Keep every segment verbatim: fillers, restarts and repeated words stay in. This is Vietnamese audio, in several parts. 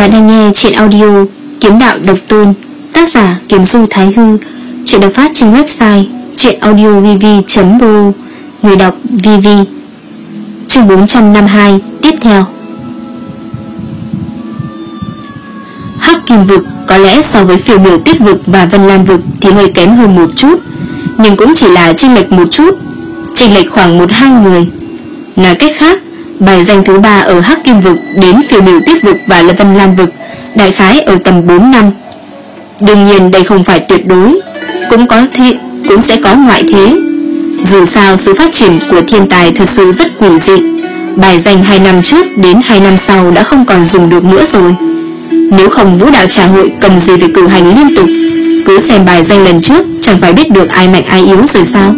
Bạn đang nghe truyện audio Kiếm Đạo Độc Tôn, tác giả Kiếm Du Thái Hư. Truyện được phát trên website truyện audio v v chấm r o. Người đọc vê vê. Chương bốn trăm năm mươi hai tiếp theo. Hắc Kim Vực có lẽ so với Phiêu Miểu Tuyết Vực và Vân Lan Vực thì hơi kém hơn một chút, nhưng cũng chỉ là chênh lệch một chút, chênh lệch khoảng một hai người. Nói cách khác, bài danh thứ ba ở Hắc Kim Vực đến Phiêu Miểu Tuyết Vực và Vân Lan Vực đại khái ở tầm bốn năm. Đương nhiên đây không phải tuyệt đối, cũng có thế, cũng sẽ có ngoại thế. Dù sao sự phát triển của thiên tài thật sự rất quỷ dị. Bài danh hai năm trước đến hai năm sau đã không còn dùng được nữa rồi. Nếu không Vũ Đạo Trà Hội cần gì phải cử hành liên tục, cứ xem bài danh lần trước chẳng phải biết được ai mạnh ai yếu rồi sao?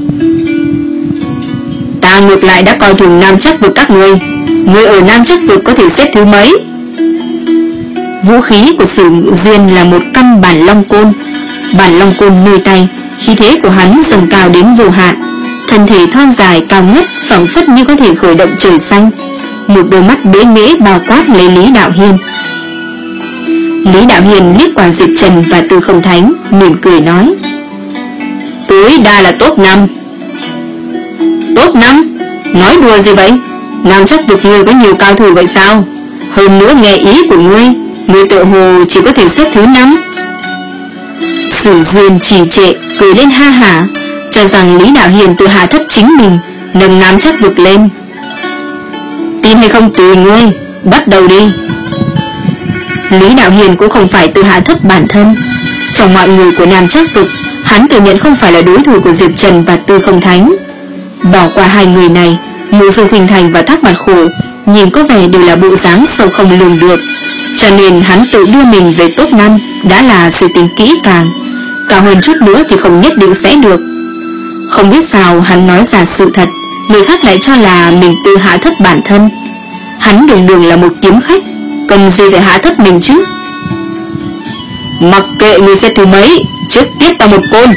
Ta ngược lại đã coi thường Nam Chắc Vực các ngươi. Ngươi ở Nam Chắc Vực có thể xếp thứ mấy? Vũ khí của Sử Duyên là một căn bản long côn. Bản long côn nơi tay, khí thế của hắn dâng cao đến vô hạn. Thân thể thon dài cao ngất, phảng phất như có thể khởi động trời xanh. Một đôi mắt bế nghễ bao quát lấy Lý Đạo Hiên. Lý Đạo Hiên liếc qua Diệp Trần và Tư Không Thánh, mỉm cười nói: tối đa là top năm. Top năm? Nói đùa gì vậy? Nam Chắc Vực ngươi có nhiều cao thủ vậy sao? Hơn nữa nghe ý của ngươi, ngươi tự hồ chỉ có thể xếp thứ năm. Sử Duyên trì trệ, cười lên ha hả, cho rằng Lý Đạo Hiên tự hạ thấp chính mình, nâng Nam Chắc Vực lên. Tin hay không tùy ngươi, bắt đầu đi. Lý Đạo Hiên cũng không phải tự hạ thấp bản thân. Trong mọi người của Nam Chắc Vực, hắn tự nhận không phải là đối thủ của Diệp Trần và Tư Không Thánh. Bỏ qua hai người này, Mộ Dung Khuynh Thành và Thác Bạt Khổ nhìn có vẻ đều là bộ dáng sâu không lường được, cho nên hắn tự đưa mình về top năm đã là sự tính kỹ càng. Cao hơn chút nữa thì không nhất định sẽ được. Không biết sao hắn nói ra sự thật, người khác lại cho là mình tự hạ thấp bản thân. Hắn đường đường là một kiếm khách, cần gì phải hạ thấp mình chứ? Mặc kệ người xếp thứ mấy, trước tiếp ta một côn.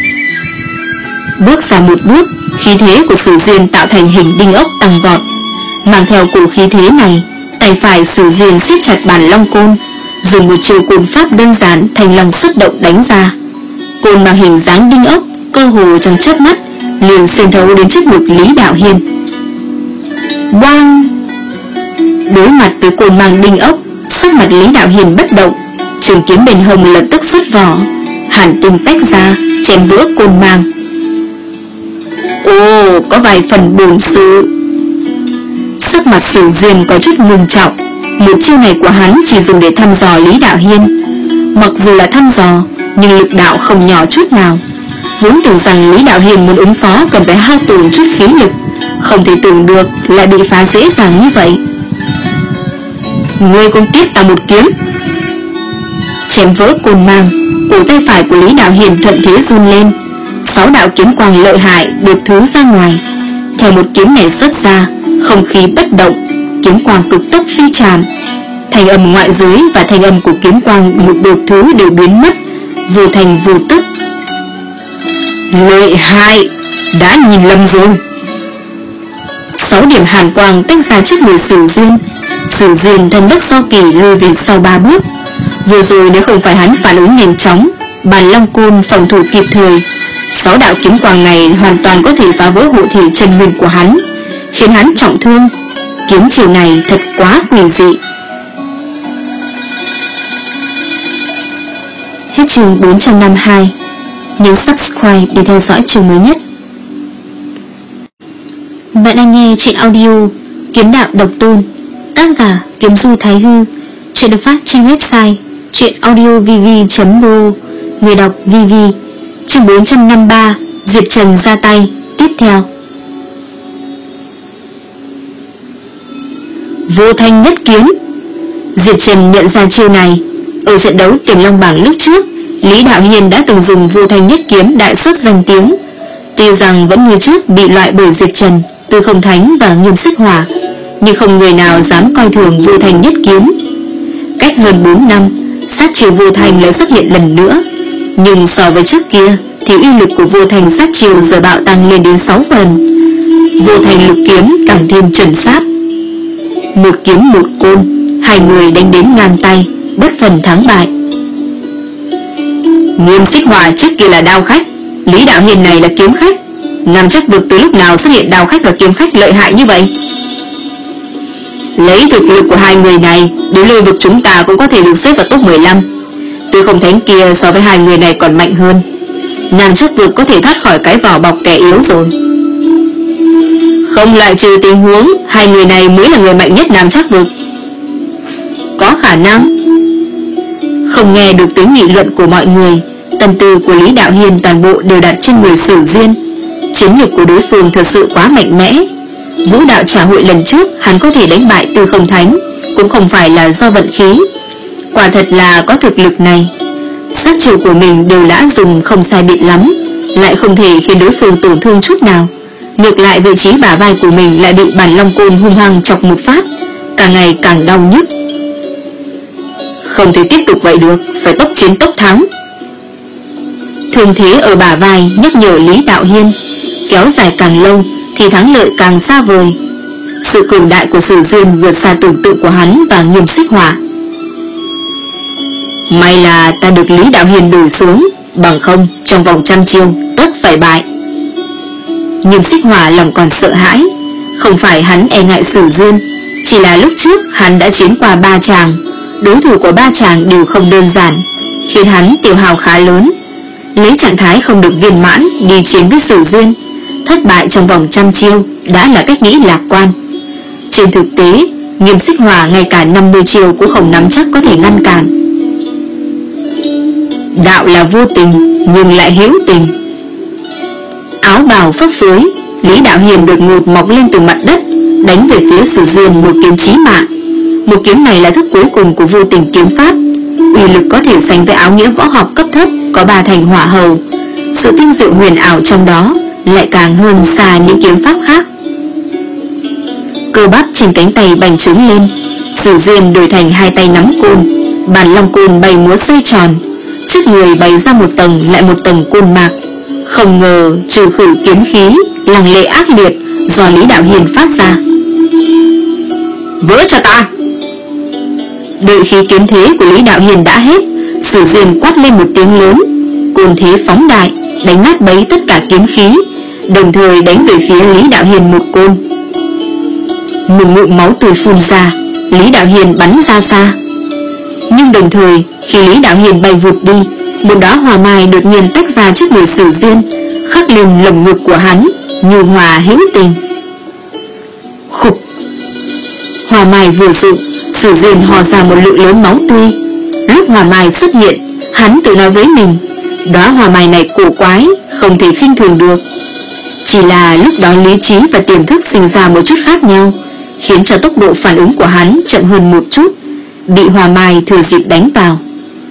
Bước ra một bước, khí thế của Sử Duyên tạo thành hình đinh ốc tăng vọt. Mang theo cổ khí thế này, tay phải Sử Duyên siết chặt bản long côn, dùng một chiêu côn pháp đơn giản thành lòng xuất động đánh ra. Côn mang hình dáng đinh ốc, cơ hồ trong chớp mắt liền xuyên thấu đến trước ngực Lý Đạo Hiên. Bang! Đối mặt với côn mang đinh ốc, sắc mặt Lý Đạo Hiên bất động, trường kiếm bên hông lập tức xuất vỏ, hàn tinh tách ra, chém vỡ côn mang. Ồ, có vài phần bổn sự. Sắc mặt Sử Duyên có chút ngưng trọng. Một chiêu này của hắn chỉ dùng để thăm dò Lý Đạo Hiên. Mặc dù là thăm dò, nhưng lực đạo không nhỏ chút nào. Vốn tưởng rằng Lý Đạo Hiên muốn ứng phó cần phải hao tổn chút khí lực, không thể tưởng được lại bị phá dễ dàng như vậy. Ngươi cũng tiếp ta một kiếm. Chém vỡ côn mang, cổ tay phải của Lý Đạo Hiên thuận thế run lên. Sáu đạo kiếm quang lợi hại được thứ ra ngoài. Theo một kiếm này xuất ra, không khí bất động, kiếm quang cực tốc phi tràn. Thanh âm ngoại giới và thanh âm của kiếm quang một đột thứ đều biến mất, vô thành vô tức. Lợi hại, đã nhìn lầm rồi. Sáu điểm hàn quang tách ra trước người Sử Duyên. Sử Duyên thân bất do kỳ lùi về sau ba bước. Vừa rồi nếu không phải hắn phản ứng nhanh chóng, bàn long côn phòng thủ kịp thời, sáu đạo kiếm quang này hoàn toàn có thể phá vỡ hộ thể chân nguyên của hắn, khiến hắn trọng thương. Kiếm chiều này thật quá quỷ dị. Hết chương bốn trăm năm mươi hai. Nhấn subscribe để theo dõi chương mới nhất. Bạn đang nghe truyện audio Kiếm Đạo Độc Tôn, tác giả Kiếm Du Thái Hư. Truyện được phát trên website truyện audio v v chấm r o. Người đọc vê vê. Chương bốn trăm năm mươi ba. Diệp Trần ra tay tiếp theo. Vô thanh nhất kiếm. Diệp Trần nhận ra chiêu này. Ở trận đấu Tiềm Long bảng lúc trước, Lý Đạo Hiên đã từng dùng vô thanh nhất kiếm đại xuất danh tiếng. Tuy rằng vẫn như trước bị loại bởi Diệp Trần, Tư Không Thánh và Nghiêm Xích Hỏa, nhưng không người nào dám coi thường vô thanh nhất kiếm. Cách hơn bốn năm, sát chiêu vô thanh lại xuất hiện lần nữa. Nhưng so với trước kia thì uy lực của vô thanh sát chiêu giờ bạo tăng lên đến sáu phần. Vô thanh lục kiếm càng thêm chuẩn xác. Một kiếm một côn, hai người đánh đến ngang tay, bất phần thắng bại. Nghiêm Xích Hỏa trước kia là đao khách, Lý Đạo Hiền này là kiếm khách. Nam Chắc Vực từ lúc nào xuất hiện đao khách và kiếm khách lợi hại như vậy? Lấy thực lực của hai người này, đến lưu vực chúng ta cũng có thể được xếp vào top mười lăm. Tư Không Thánh kia so với hai người này còn mạnh hơn. Nam Chắc Vực có thể thoát khỏi cái vỏ bọc kẻ yếu rồi. Không loại trừ tình huống hai người này mới là người mạnh nhất Nam Chắc Vực. Có khả năng. Không nghe được tiếng nghị luận của mọi người, tâm tư của Lý Đạo Hiền toàn bộ đều đặt trên người Sử Duyên. Chiến lược của đối phương thật sự quá mạnh mẽ. Vũ đạo trà hội lần trước hắn có thể đánh bại Tư Không Thánh cũng không phải là do vận khí, quả thật là có thực lực này. Sát chiêu của mình đều đã dùng không sai biệt lắm, lại không thể khiến đối phương tổn thương chút nào. Ngược lại vị trí bả vai của mình lại bị bản long côn hung hăng chọc một phát, càng ngày càng đau nhức. Không thể tiếp tục vậy được, phải tốc chiến tốc thắng. Thương thế ở bả vai nhắc nhở Lý Đạo Hiên, kéo dài càng lâu thì thắng lợi càng xa vời. Sự cường đại của Sử Duyên vượt xa tưởng tượng của hắn và Nghiêm Xích Hỏa. May là ta được Lý Đạo Hiền đuổi xuống, bằng không trong vòng trăm chiêu tất phải bại. Nghiêm Xích Hỏa lòng còn sợ hãi. Không phải hắn e ngại Sử Duyên, chỉ là lúc trước hắn đã chiến qua ba chàng, đối thủ của ba chàng đều không đơn giản, khiến hắn tiêu hao khá lớn. Lấy trạng thái không được viên mãn đi chiến với Sử Duyên, thất bại trong vòng trăm chiêu đã là cách nghĩ lạc quan. Trên thực tế, Nghiêm Xích Hỏa ngay cả năm mươi chiêu cũng không nắm chắc có thể ngăn cản. Đạo là vô tình nhưng lại hữu tình. Áo bào phấp phới, Lý Đạo Hiền đột ngột mọc lên từ mặt đất, đánh về phía Sử Duyên một kiếm chí mạng. Một kiếm này là thức cuối cùng của vô tình kiếm pháp, uy lực có thể sánh với áo nghĩa võ học cấp thấp có ba thành hỏa hầu. Sự tinh diệu huyền ảo trong đó lại càng hơn xa những kiếm pháp khác. Cơ bắp trên cánh tay bành trướng lên, Sử Duyên đổi thành hai tay nắm côn, bản long côn bay múa xoay tròn, trước người bày ra một tầng lại một tầng côn mạc. Không ngờ trừ khử kiếm khí lăng lệ ác liệt do Lý Đạo Hiền phát ra. Vỡ cho ta! Đợi khi kiếm thế của Lý Đạo Hiền đã hết, Sử Duyên quát lên một tiếng lớn, côn thế phóng đại, đánh nát bấy tất cả kiếm khí, đồng thời đánh về phía Lý Đạo Hiền một côn. Một ngụm máu tươi phun ra, Lý Đạo Hiền bắn ra xa. Nhưng đồng thời khi Lý Đạo Hiền bay vụt đi, một đóa hoa mai đột nhiên tách ra trước người Sử Duyên, khắc lên lồng ngực của hắn, nhu hòa hữu tình. Khục! Hoa mai vừa rụng, Sử Duyên hò ra một lượng lớn máu tươi. Lúc hoa mai xuất hiện, hắn tự nói với mình, đóa hoa mai này cổ quái, không thể khinh thường được. Chỉ là lúc đó lý trí và tiềm thức sinh ra một chút khác nhau, khiến cho tốc độ phản ứng của hắn chậm hơn một chút, bị hoa mai thừa dịp đánh vào.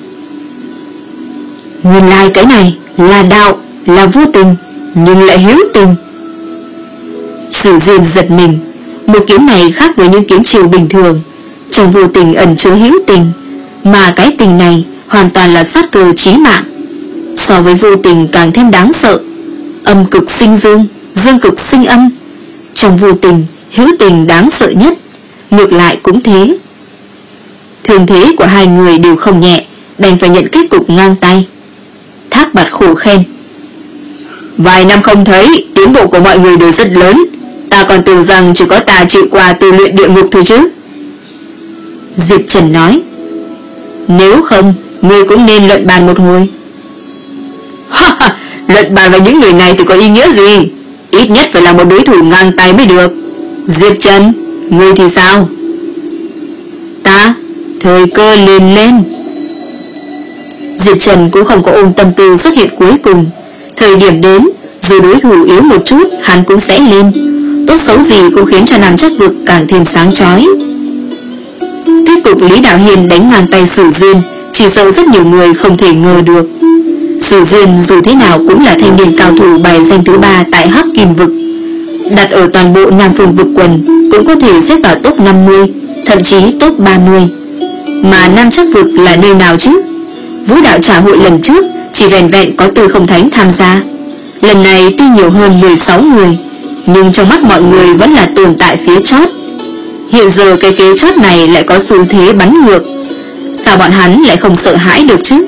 Nguyên lai cái này là đạo, là vô tình, nhưng lại hữu tình. Sử Duyên giật mình, một kiếm này khác với những kiếm chiêu bình thường, trong vô tình ẩn chứa hữu tình, mà cái tình này hoàn toàn là sát cơ chí mạng. So với vô tình càng thêm đáng sợ. Âm cực sinh dương, dương cực sinh âm. Trong vô tình, hữu tình đáng sợ nhất, ngược lại cũng thế. Thương thế của hai người đều không nhẹ, đành phải nhận kết cục ngang tay. Thác Bạt khổ khen, vài năm không thấy, tiến bộ của mọi người đều rất lớn. Ta còn tưởng rằng chỉ có ta chịu qua tu luyện địa ngục thôi chứ. Diệp Trần nói, nếu không, ngươi cũng nên luận bàn một hồi. Ha ha, luận bàn với những người này thì có ý nghĩa gì? Ít nhất phải là một đối thủ ngang tay mới được. Diệp Trần, ngươi thì sao? Ta, thời cơ liền lên. Diệp Trần cũng không có ôm tâm tư xuất hiện cuối cùng. Thời điểm đến, dù đối thủ yếu một chút, hắn cũng sẽ lên. Tốt xấu gì cũng khiến cho Nam Chắc Vực càng thêm sáng chói. Kết cục Lý Đạo Hiền đánh ngang tay Sử Duyên, chỉ sợ rất nhiều người không thể ngờ được. Sử Duyên dù thế nào cũng là thanh niên cao thủ bài danh thứ ba tại Hắc Kim Vực, đặt ở toàn bộ Nam Phương Vực quần cũng có thể xếp vào top năm mươi, thậm chí top ba mươi. Mà Nam Chắc Vực là nơi nào chứ? Vũ đạo trà hội lần trước chỉ vẹn vẹn có Tư Không Thánh tham gia, lần này tuy nhiều hơn mười sáu người, nhưng trong mắt mọi người vẫn là tồn tại phía chót. Hiện giờ cái kế chót này lại có xu thế bắn ngược, sao bọn hắn lại không sợ hãi được chứ?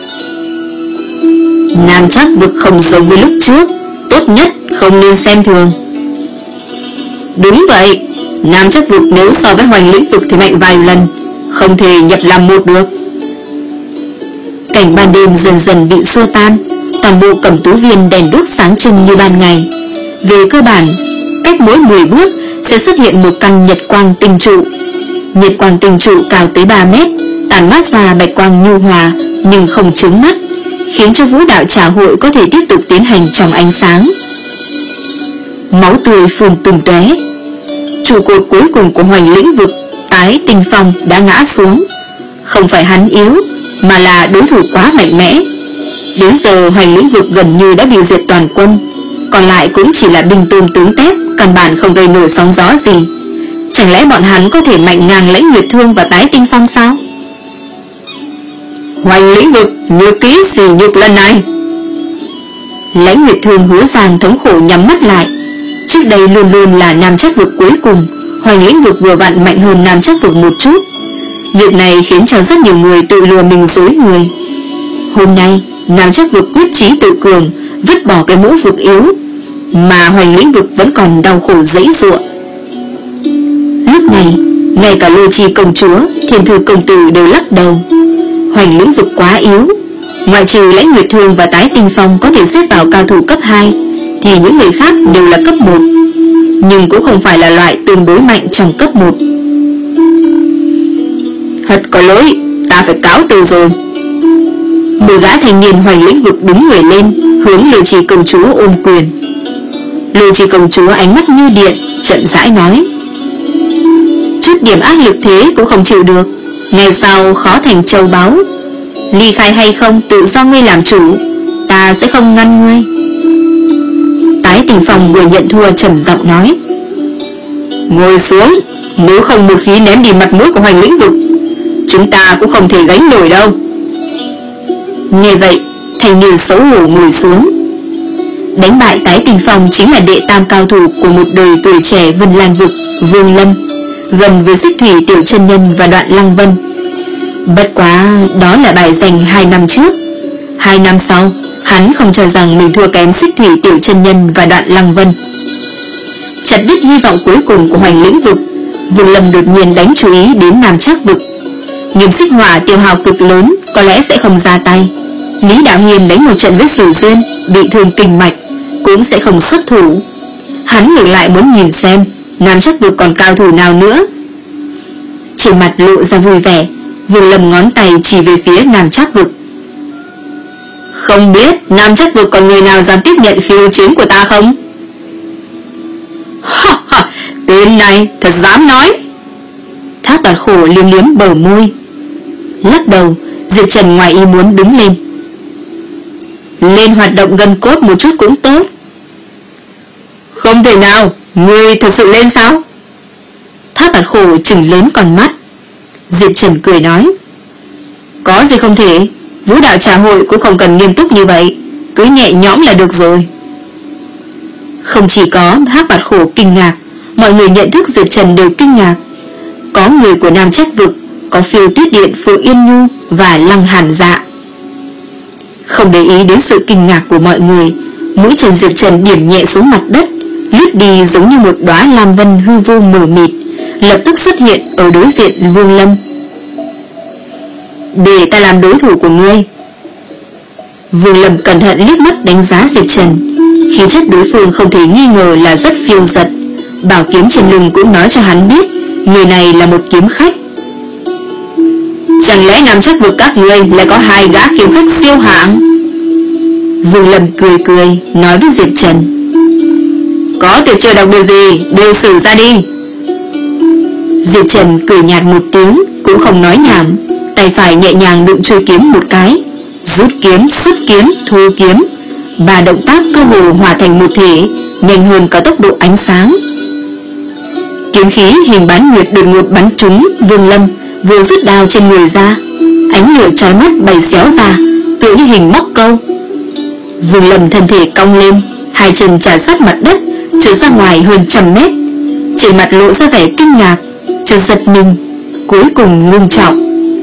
Nam Trác Vực không giống với lúc trước, tốt nhất không nên xem thường. Đúng vậy, Nam Trác Vực nếu so với Hoành Lĩnh Vực thì mạnh vài lần, không thể nhập làm một được. Cảnh ban đêm dần dần bị xua tan, toàn bộ Cẩm Tú Viên đèn đuốc sáng trưng như ban ngày. Về cơ bản, cách mỗi mười bước sẽ xuất hiện một căn nhật quang tinh trụ. Nhật quang tinh trụ cao tới ba mét, tản mát ra bạch quang nhu hòa nhưng không chướng mắt, khiến cho vũ đạo trà hội có thể tiếp tục tiến hành trong ánh sáng. Máu tươi phun tung tóe. Trụ cột cuối cùng của Hoành Lĩnh Vực, Tái Tinh Phong đã ngã xuống. Không phải hắn yếu, mà là đối thủ quá mạnh mẽ. Đến giờ Hoành Lĩnh Vực gần như đã bị diệt toàn quân, còn lại cũng chỉ là binh tôm tướng tép, căn bản không gây nổi sóng gió gì. Chẳng lẽ bọn hắn có thể mạnh ngang Lãnh Nguyệt Thương và Tái Tinh Phong sao? Hoành Lĩnh Vực như ký xỉ nhục lần này. Lãnh Nguyệt Thương hứa rằng thống khổ nhắm mắt lại. Trước đây luôn luôn là Nam Trác Vực cuối cùng, Hoành Lĩnh Vực vừa vặn mạnh hơn Nam Trác Vực một chút. Việc này khiến cho rất nhiều người tự lừa mình dối người. Hôm nay Nam Trác Vực quyết chí tự cường, vứt bỏ cái mũ vực yếu, mà Hoành Lĩnh Vực vẫn còn đau khổ dãy giụa. Lúc này ngay cả Lô Chi công chúa, Thiên Thư công tử đều lắc đầu. Hoành Lĩnh Vực quá yếu, ngoại trừ Lãnh Nguyệt Thương và Tái Tinh Phong có thể xếp vào cao thủ cấp hai, thì những người khác đều là cấp một, nhưng cũng không phải là loại tương đối mạnh trong cấp một. Thật có lỗi, ta phải cáo từ rồi. Một gã thanh niên Hoành Lĩnh Vực đứng người lên, hướng Lô Chi công chúa ôm quyền. Lô Chi công chúa ánh mắt như điện, chậm rãi nói: chút điểm áp lực thế cũng không chịu được, ngày sau khó thành châu báu. Ly khai hay không tự do ngươi làm chủ, ta sẽ không ngăn ngươi. Tái Tinh Phong vừa nhận thua trầm giọng nói: ngồi xuống, nếu không một khí ném đi mặt mũi của Hoành Lĩnh Vực, chúng ta cũng không thể gánh nổi đâu. Nghe vậy, thanh niên xấu hổ ngồi xuống. Đánh bại Tái Tinh Phong chính là đệ tam cao thủ của một đời tuổi trẻ Vân Lan Vực, Vương Lâm, gần với Xích Thủy Tiểu Chân Nhân và Đoạn Lăng Vân. Bất quá đó là bài giành hai năm trước. Hai năm sau, hắn không cho rằng mình thua kém Xích Thủy Tiểu Chân Nhân và Đoạn Lăng Vân. Chặt đứt hy vọng cuối cùng của Hoành Lĩnh Vực, Vương Lâm đột nhiên đánh chú ý đến Nam Trác Vực. Nghiêm Xích Hỏa tiêu hao cực lớn, có lẽ sẽ không ra tay. Lý Đạo Hiền đánh một trận với Sử Duyên, bị thương kinh mạch, cũng sẽ không xuất thủ. Hắn ngược lại muốn nhìn xem Nam Trác Vực còn cao thủ nào nữa. Trên mặt lộ ra vui vẻ, Vương Lâm ngón tay chỉ về phía Nam Trác Vực. Không biết Nam Trác Vực còn người nào dám tiếp nhận khiêu chiến của ta không? Ha ha, tên này thật dám nói. Thác Bạt Khổ liếm liếm bờ môi. Lắc đầu, Diệp Trần ngoài ý muốn đứng lên. Lên hoạt động gân cốt một chút cũng tốt. Không thể nào, ngươi thật sự lên sao? Thác Bạt Khổ trừng lớn con mắt. Diệp Trần cười nói: có gì không thể, vũ đạo trà hội cũng không cần nghiêm túc như vậy, cứ nhẹ nhõm là được rồi. Không chỉ có Thác Bạt Khổ kinh ngạc, mọi người nhận thức Diệp Trần đều kinh ngạc. Có người của Nam Trác Vực, có Phiêu Tuyết Điện, Phượng Yên Nhu và Lăng Hàn Dạ. Không để ý đến sự kinh ngạc của mọi người, mũi chân Diệp Trần điểm nhẹ xuống mặt đất, lướt đi giống như một đóa lam vân hư vô mờ mịt, lập tức xuất hiện ở đối diện Vương Lâm. Để ta làm đối thủ của ngươi. Vương Lâm cẩn thận liếc mắt đánh giá Diệp Trần. Khí chất đối phương không thể nghi ngờ là rất phiêu dật. Bảo kiếm trên lưng cũng nói cho hắn biết người này là một kiếm khách. Chẳng lẽ Nam Trác Vực các ngươi lại có hai gã kiếm khách siêu hạng? Vương Lâm cười cười nói với Diệp Trần: có tuyệt chiêu đặc biệt gì đều sử ra đi. Diệp Trần cười nhạt một tiếng, cũng không nói nhảm, tay phải nhẹ nhàng đụng chuôi kiếm một cái, rút kiếm, xuất kiếm, thu kiếm, ba động tác cơ hồ hòa thành một thể, nhanh hơn cả tốc độ ánh sáng. Kiếm khí hình bán nguyệt đột ngột bắn trúng Vương Lâm, vừa rút đao trên người ra, ánh lửa chói mắt bay xéo ra, tựa như hình móc câu. Vương Lâm thân thể cong lên, hai chân chà sát mặt đất, trượt ra ngoài hơn trăm mét, trên mặt lộ ra vẻ kinh ngạc, chợt giật mình, cuối cùng ngưng trọng.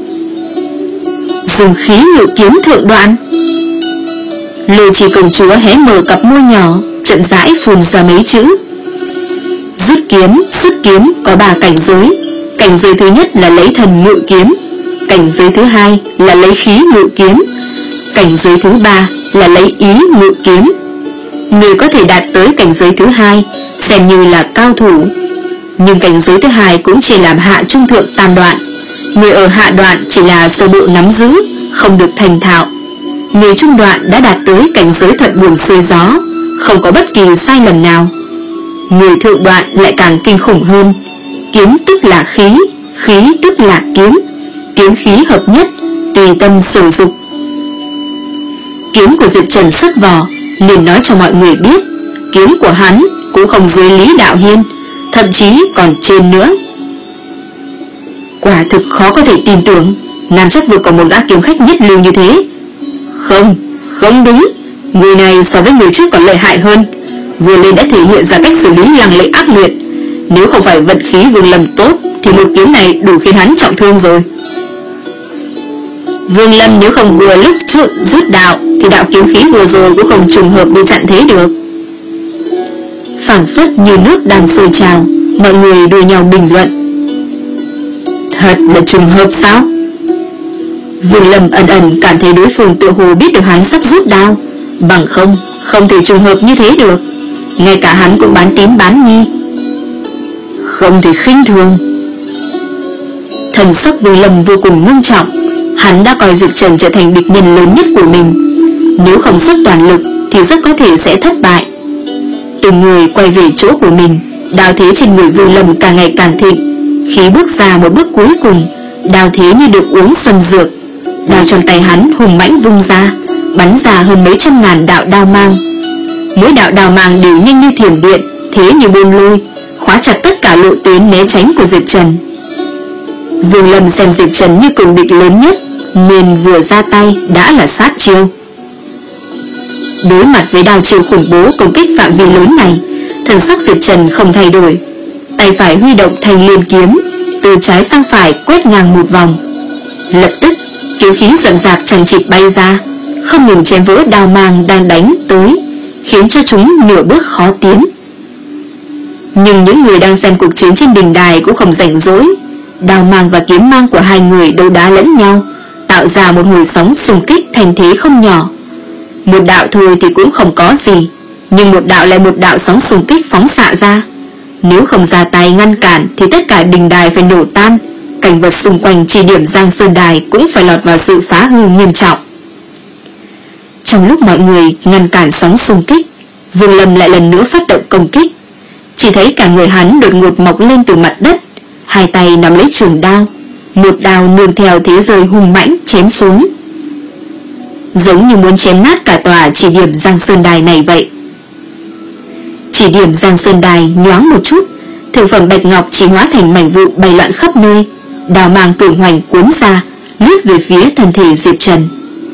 Dùng khí ngự kiếm thượng đoạn. Lôi Trì công chúa hé mở cặp môi nhỏ, chậm rãi phun ra mấy chữ. Rút kiếm, xuất kiếm có ba cảnh giới. Cảnh giới thứ nhất là lấy thần ngự kiếm, cảnh giới thứ hai là lấy khí ngự kiếm, cảnh giới thứ ba là lấy ý ngự kiếm. Người có thể đạt tới cảnh giới thứ hai xem như là cao thủ, nhưng cảnh giới thứ hai cũng chỉ làm hạ trung thượng tam đoạn. Người ở hạ đoạn chỉ là sơ bộ nắm giữ, không được thành thạo. Người trung đoạn đã đạt tới cảnh giới thuận buồm xuôi gió, không có bất kỳ sai lầm nào. Người thượng đoạn lại càng kinh khủng hơn. Kiếm tức là khí, khí tức là kiếm, kiếm khí hợp nhất, tùy tâm sử dụng. Kiếm của Diệp Trần xuất vỏ, liền nói cho mọi người biết, kiếm của hắn cũng không dưới Lý Đạo Hiên, thậm chí còn trên nữa. Quả thực khó có thể tin tưởng, Nam Chắc Vực có một gã kiếm khách nhất lưu như thế. Không, không đúng, người này so với người trước còn lợi hại hơn. Vừa lên đã thể hiện ra cách xử lý lăng lệ ác liệt. Nếu không phải vận khí Vương Lâm tốt thì một kiếm này đủ khiến hắn trọng thương rồi. Vương Lâm nếu không vừa lúc rút đạo thì đạo kiếm khí vừa rồi cũng không trùng hợp bị chặn thế được. Phảng phất như nước đang sôi trào, mọi người đùa nhau bình luận. Thật là trùng hợp sao? Vương Lâm ẩn ẩn cảm thấy đối phương tự hồ biết được hắn sắp rút đao, bằng không, không thể trùng hợp như thế được. Ngay cả hắn cũng bán tín bán nghi, không thể khinh thường. Thần sắc Vương Lâm vô cùng nghiêm trọng. Hắn đã coi Diệp Trần trở thành địch nhân lớn nhất của mình. Nếu không xuất toàn lực thì rất có thể sẽ thất bại. Từng người quay về chỗ của mình, đao thế trên người Vương Lâm càng ngày càng thịnh. Khi bước ra một bước cuối cùng, đao thế như được uống sâm dược. Đao trong tay hắn hùng mãnh vung ra, bắn ra hơn mấy trăm ngàn đạo đao mang. Mỗi đạo đao mang đều nhanh như thiểm điện, thế như buôn lôi, khóa chặt tất cả lộ tuyến né tránh của Diệp Trần. Vương Lâm xem Diệp Trần như cường địch lớn nhất, nên vừa ra tay đã là sát chiêu. Đối mặt với đao chiêu khủng bố công kích phạm vi lớn này, thần sắc Diệp Trần không thay đổi. Tay phải huy động thanh liên kiếm, từ trái sang phải quét ngang một vòng. Lập tức kiếm khí rậm rạp chằng chịt bay ra, không ngừng chém vỡ đao mang đang đánh tới, khiến cho chúng nửa bước khó tiến. Nhưng những người đang xem cuộc chiến trên đình đài cũng không rảnh rỗi. Đao mang và kiếm mang của hai người đấu đá lẫn nhau, tạo ra một hồi sóng xung kích thành thế không nhỏ. Một đạo thôi thì cũng không có gì, nhưng một đạo lại một đạo sóng xung kích phóng xạ ra. Nếu không ra tay ngăn cản thì tất cả đình đài phải nổ tan, cảnh vật xung quanh chỉ điểm Giang Sơn Đài cũng phải lọt vào sự phá hư nghiêm trọng. Trong lúc mọi người ngăn cản sóng xung kích, Vương Lâm lại lần nữa phát động công kích. Chỉ thấy cả người hắn đột ngột mọc lên từ mặt đất, hai tay nắm lấy trường đao, một đao nương theo thế rơi hung mãnh chém xuống, giống như muốn chém nát cả tòa chỉ điểm Giang Sơn Đài này vậy. Chỉ điểm Giang Sơn Đài nhoáng một chút, thượng phẩm bạch ngọc chỉ hóa thành mảnh vụn bay loạn khắp nơi, đao mang cường hoành cuốn ra, lướt về phía thân thể Diệp Trần.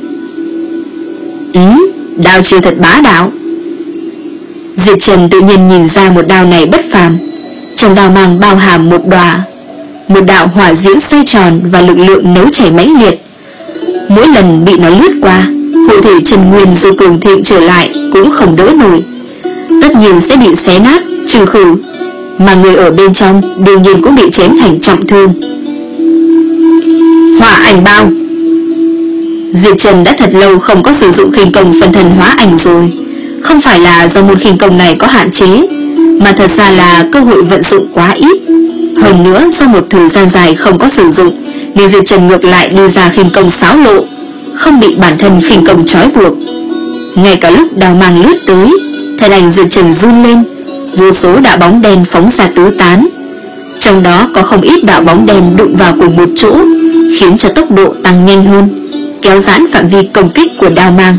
Ừ, đao chiêu thật bá đạo. Diệp Trần tự nhiên nhìn ra một đao này bất phàm. Trong đao mang bao hàm một đóa, một đạo hỏa diễm xoay tròn và lực lượng nấu chảy mãnh liệt. Mỗi lần bị nó lướt qua, hộ thể Trần Nguyên dù cường thịnh trở lại cũng không đỡ nổi, tất nhiên sẽ bị xé nát, trừ khử, mà người ở bên trong đương nhiên cũng bị chém thành trọng thương. Hỏa ảnh bao. Diệp Trần đã thật lâu không có sử dụng khinh công phân thân hóa ảnh rồi. Không phải là do môn khinh công này có hạn chế, mà thật ra là cơ hội vận dụng quá ít. Hơn nữa do một thời gian dài không có sử dụng, nên Diệp Trần ngược lại đưa ra khinh công xáo lộ, không bị bản thân khinh công trói buộc. Ngay cả lúc đao mang lướt tới, thân ảnh Diệp Trần run lên, vô số đạo bóng đen phóng ra tứ tán. Trong đó có không ít đạo bóng đen đụng vào cùng một chỗ, khiến cho tốc độ tăng nhanh hơn, kéo giãn phạm vi công kích của đao mang.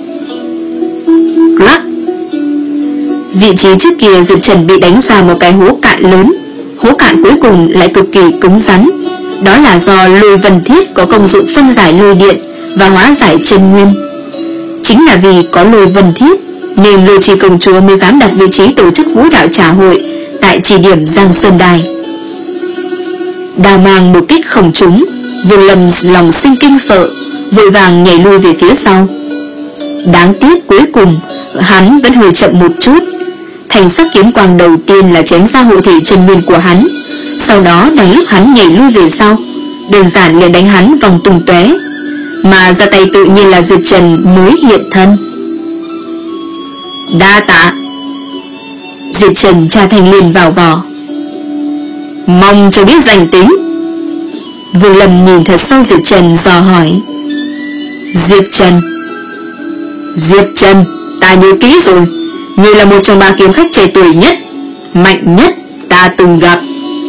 Lắc. Vị trí trước kia Diệp Trần bị đánh ra một cái hố cạn lớn. Hố cạn cuối cùng lại cực kỳ cứng rắn. Đó là do lôi vân thiết có công dụng phân giải lôi điện và hóa giải chân nguyên. Chính là vì có lôi vân thiết nên Lôi Trì công chúa mới dám đặt vị trí tổ chức vũ đạo trà hội tại chỉ điểm Giang Sơn Đài. Đào mang một kích không trúng. Vương Lâm lòng sinh kinh sợ, vội vàng nhảy lui về phía sau. Đáng tiếc cuối cùng hắn vẫn hơi chậm một chút. Thành sắc kiếm quang đầu tiên là chém ra hộ thể chân nguyên của hắn, sau đó đang lúc hắn nhảy lui về sau, đơn giản liền đánh hắn vòng tung tóe. Mà ra tay tự nhiên là Diệp Trần mới hiện thân. Đa tạ. Diệp Trần tra thành liền vào vỏ. Mong cho biết danh tính. Vương Lâm nhìn thật sâu Diệp Trần dò hỏi. Diệp Trần. Diệp Trần, ta nhớ kỹ rồi. Ngươi là một trong ba kiếm khách trẻ tuổi nhất, mạnh nhất ta từng gặp.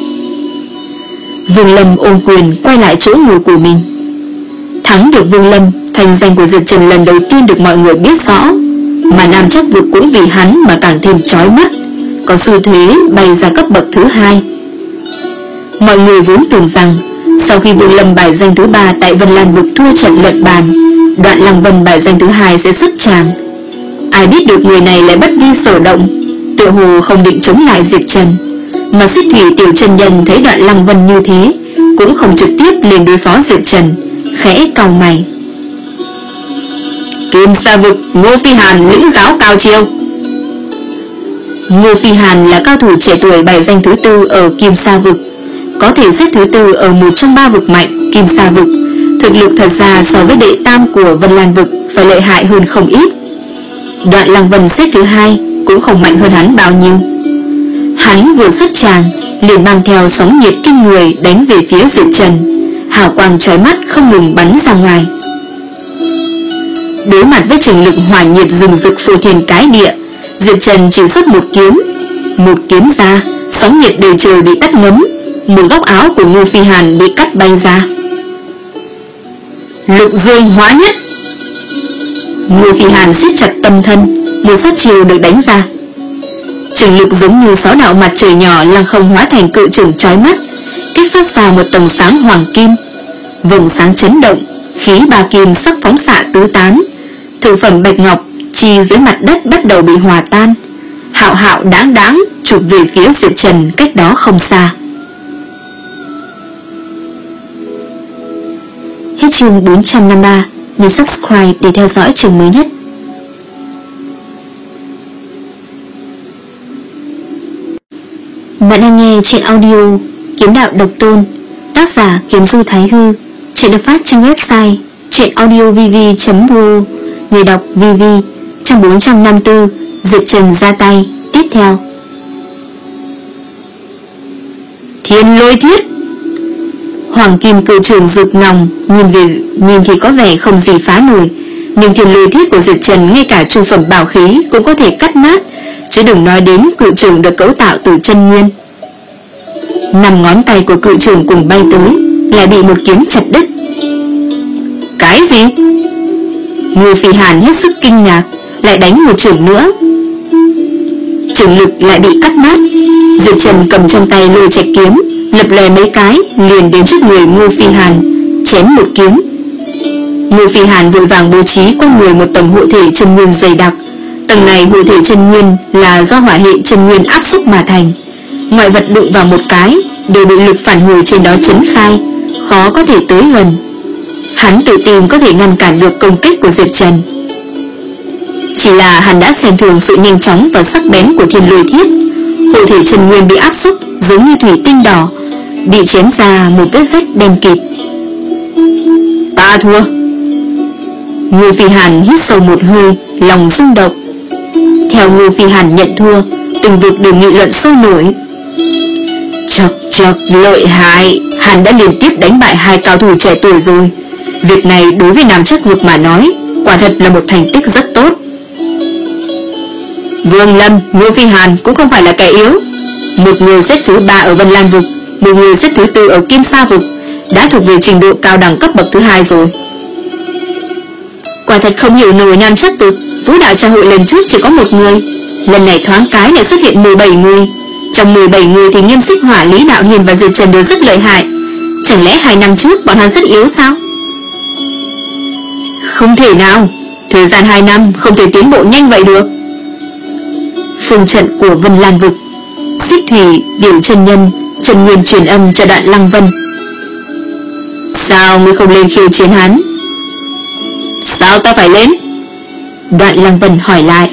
Vương Lâm ôm quyền quay lại chỗ ngồi của mình. Thắng được Vương Lâm, thành danh của Diệp Trần lần đầu tiên được mọi người biết rõ, mà Nam Chắc Vực cũng vì hắn mà càng thêm chói mắt, có xu thế bay ra cấp bậc thứ hai. Mọi người vốn tưởng rằng sau khi Vương Lâm bài danh thứ ba tại Vân Lan Vực thua trận lật bàn, Đoạn Lăng Vân bài danh thứ hai sẽ xuất tràng. Ai biết được người này lại bất vi sở động, tựa hồ không định chống lại Diệp Trần, mà Xích Thủy Tiểu Chân Nhân thấy Đoạn Lăng Vân như thế, cũng không trực tiếp lên đối phó Diệp Trần, khẽ cau mày. Kim Sa Vực, Ngô Phi Hàn lĩnh giáo cao chiêu. Ngô Phi Hàn là cao thủ trẻ tuổi bài danh thứ tư ở Kim Sa Vực, có thể xếp thứ tư ở một trong ba vực mạnh Kim Sa Vực. Thực lực thật ra so với đệ tam của Vân Lan Vực phải lợi hại hơn không ít. Đoạn Lăng Vân xếp thứ hai cũng không mạnh hơn hắn bao nhiêu. Hắn vừa xuất tràng liền mang theo sóng nhiệt kinh người đánh về phía Diệp Trần, hào quang chói mắt không ngừng bắn ra ngoài. Đối mặt với trường lực hỏa nhiệt rừng rực phô thiên cái địa, Diệp Trần chỉ xuất một kiếm. Một kiếm ra, sóng nhiệt đầy trời bị tắt ngấm, một góc áo của Ngô Phi Hàn bị cắt bay ra. Lục Dương hóa nhất. Ngô Phi Hàn siết chặt tâm thân, một sát chiêu được đánh ra. Trường lực giống như sáu đạo mặt trời nhỏ lăng không hóa thành cự trường chói mắt, kích phát ra một tầng sáng hoàng kim. Vầng sáng chấn động, khí ba kim sắc phóng xạ tứ tán. Thượng phẩm bạch ngọc chi dưới mặt đất bắt đầu bị hòa tan, hạo hạo đáng đáng chụp về phía Diệp Trần cách đó không xa. Hết chương bốn trăm năm mươi ba. Nhấn subscribe để theo dõi chương mới nhất. Bạn đang nghe trên audio Kiếm Đạo Độc Tôn, tác giả Kiếm Du Thái Hư. Chuyện được phát trên website chuyenaudiovv chấm ro. Người đọc vê vê. Chương bốn trăm năm mươi tư. Diệp Trần ra tay. Tiếp theo. Thiên Lôi Thiết. Hoàng kim cự trường rực nòng, nhìn về nhìn thì có vẻ không gì phá nổi, nhưng Thiên Lôi Thiết của Diệp Trần ngay cả trung phẩm bảo khí cũng có thể cắt nát, chứ đừng nói đến cự trường được cấu tạo từ chân nguyên. Năm ngón tay của cự trường cùng bay tới, lại bị một kiếm chặt đứt. Cái gì? Ngô Phi Hàn hết sức kinh ngạc, lại đánh một trường nữa. Trường lực lại bị cắt nát. Diệp Trần cầm trong tay lôi trạch kiếm, lập lè mấy cái liền đến trước người Ngô Phi Hàn, chém một kiếm. Ngô Phi Hàn vội vàng bố trí quanh người một tầng hộ thể chân nguyên dày đặc. Tầng này hộ thể chân nguyên là do hỏa hệ chân nguyên áp xúc mà thành, ngoại vật đụng vào một cái đều bị lực phản hồi trên đó chấn khai, khó có thể tới gần. Hắn tự tin có thể ngăn cản được công kích của Diệp Trần. Chỉ là hắn đã xem thường sự nhanh chóng và sắc bén của Thiên Lôi Thiết. Hộ thể chân nguyên bị áp xúc giống như thủy tinh đỏ, bị chém ra một vết rách đen kịt. Ta thua. Ngô Phi Hàn hít sâu một hơi, lòng rung động. Theo Ngô Phi Hàn nhận thua, từng vực đều nghị luận sôi nổi. Chật chật lợi hại, hắn đã liên tiếp đánh bại hai cao thủ trẻ tuổi rồi. Việc này đối với Nam Chắc Vực mà nói, quả thật là một thành tích rất tốt. Vương Lâm, Ngô Phi Hàn cũng không phải là kẻ yếu. Một người xếp thứ ba ở Vân Lan Vực, một người xếp thứ tư ở Kim Sa Vực, đã thuộc về trình độ cao đẳng cấp bậc thứ hai rồi. Quả thật không hiểu nổi Nam Chắc Vực, Vũ Đạo Trà Hội lần trước chỉ có một người, lần này thoáng cái lại xuất hiện mười bảy người. Trong mười bảy người thì Nghiêm Xích Hỏa, Lý Đạo Hiền và Diệp Trần đều rất lợi hại. Chẳng lẽ hai năm trước bọn hắn rất yếu sao? Không thể nào, thời gian hai năm không thể tiến bộ nhanh vậy được. Phương trận của Vân Lan Vực, Xích Thủy Tiểu Chân Nhân Trần Nguyên truyền âm cho Đoạn Lăng Vân. Sao ngươi không lên khiêu chiến hắn? Sao ta phải lên? Đoạn Lăng Vân hỏi lại.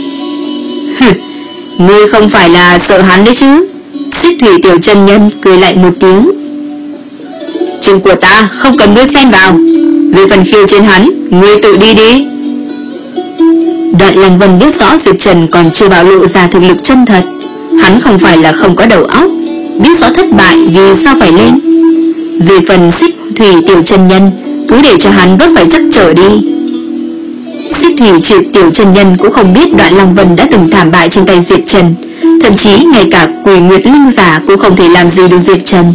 Ngươi không phải là sợ hắn đấy chứ? Xích Thủy Tiểu chân nhân cười lại một tiếng. Chuyện của ta không cần ngươi xen vào. Về phần khiêu chiến hắn, ngươi tự đi đi. Đoạn Lăng Vân biết rõ Diệp Trần còn chưa bạo lộ ra thực lực chân thật. Hắn không phải là không có đầu óc, biết rõ thất bại vì sao phải lên. Về phần Xích Thủy Tiểu chân nhân, cứ để cho hắn vấp phải chắc trở đi. Xích Thủy Triệt Tiểu chân nhân cũng không biết Đoạn Lăng Vân đã từng thảm bại trên tay Diệp Trần. Thậm chí ngay cả Quỷ Nguyệt Linh giả cũng không thể làm gì được Diệp Trần.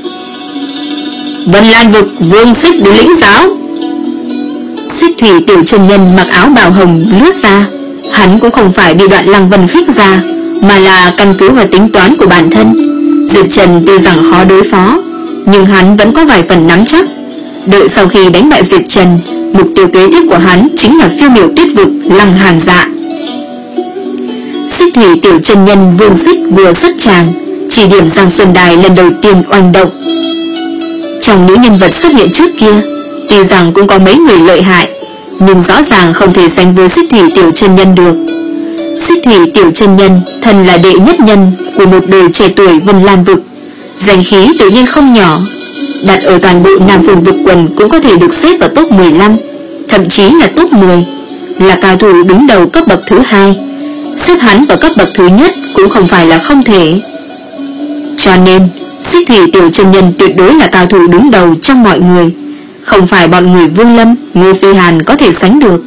Vân Lan vực Vương Xích đến lĩnh giáo. Xích Thủy Tiểu chân nhân mặc áo bào hồng lướt ra. Hắn cũng không phải bị Đoạn Lăng Vân khích ra, mà là căn cứ vào tính toán của bản thân. Diệp Trần tuy rằng khó đối phó, nhưng hắn vẫn có vài phần nắm chắc. Đợi sau khi đánh bại Diệp Trần, mục tiêu kế tiếp của hắn chính là phiêu miểu tuyết vực Lăng Hàn Dạ. Xích Thủy Tiểu chân nhân Vương Xích vừa xuất tràng, chỉ điểm Giang Sơn Đài lần đầu tiên oanh động. Trong những nhân vật xuất hiện trước kia, tuy rằng cũng có mấy người lợi hại, nhưng rõ ràng không thể sánh với Xích Thủy Tiểu chân nhân được. Xích Thủy Tiểu chân nhân thân là đệ nhất nhân của một đời trẻ tuổi Vân Lan vực, danh khí tự nhiên không nhỏ, đặt ở toàn bộ Nam Phương vực quần cũng có thể được xếp vào top mười lăm, thậm chí là top mười, là cao thủ đứng đầu cấp bậc thứ hai. Xếp hắn vào cấp bậc thứ nhất cũng không phải là không thể. Cho nên Xích Thủy Tiểu chân nhân tuyệt đối là cao thủ đứng đầu trong mọi người, không phải bọn người Vương Lâm, Ngô Phi Hàn có thể sánh được.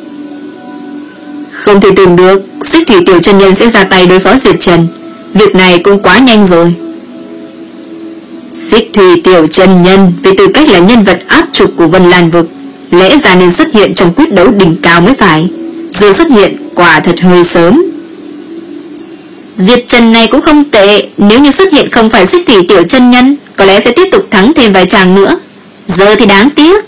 Không thể tưởng được Xích Thủy Tiểu chân nhân sẽ ra tay đối phó Diệp Trần. Việc này cũng quá nhanh rồi. Xích Thủy Tiểu chân nhân với tư cách là nhân vật áp trục của Vân Lan vực, lẽ ra nên xuất hiện trong quyết đấu đỉnh cao mới phải. Giờ xuất hiện quả thật hơi sớm. Diệp Trần này cũng không tệ, nếu như xuất hiện không phải Xích Thủy Tiểu chân nhân, có lẽ sẽ tiếp tục thắng thêm vài tràng nữa. Giờ thì đáng tiếc.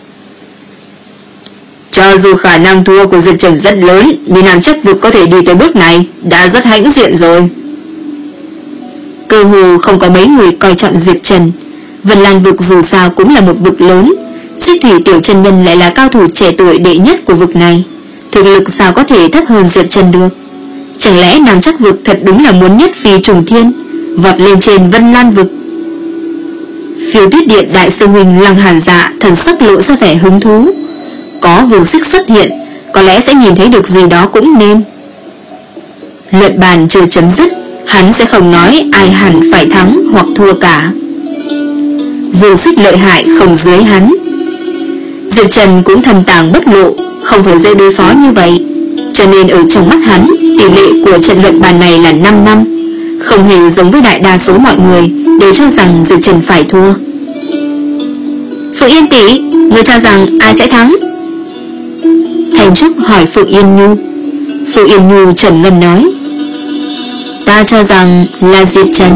Cho dù khả năng thua của Diệp Trần rất lớn, nhưng Nam Chắc vực có thể đi tới bước này đã rất hãnh diện rồi. Cơ hồ không có mấy người coi trọng Diệp Trần. Vân Lan vực dù sao cũng là một vực lớn, Xích Thủy Tiểu chân nhân lại là cao thủ trẻ tuổi đệ nhất của vực này, thực lực sao có thể thấp hơn Diệp Trần được. Chẳng lẽ Nam Chắc vực thật đúng là muốn nhất phi trùng thiên, vọt lên trên Vân Lan vực? Phiêu Tuyết Điện đại sư huynh Lăng Hàn Dạ thần sắc lộ ra vẻ hứng thú. Có Vương Xích xuất hiện, có lẽ sẽ nhìn thấy được gì đó cũng nên. Luận bàn chưa chấm dứt, hắn sẽ không nói ai hẳn phải thắng hoặc thua cả. Vương Xích lợi hại không dưới hắn. Diệp Trần cũng thầm tàng bất lộ, không phải dễ đối phó như vậy. Cho nên ở trong mắt hắn, tỷ lệ của trận luận bàn này là năm năm, không hề giống với đại đa số mọi người đều cho rằng Diệp Trần phải thua. Phượng Yên tỷ, người cho rằng ai sẽ thắng? Thành Trúc hỏi Phượng Yên Nhu. Phượng Yên Nhu trầm ngâm nói, ta cho rằng là Diệp Trần.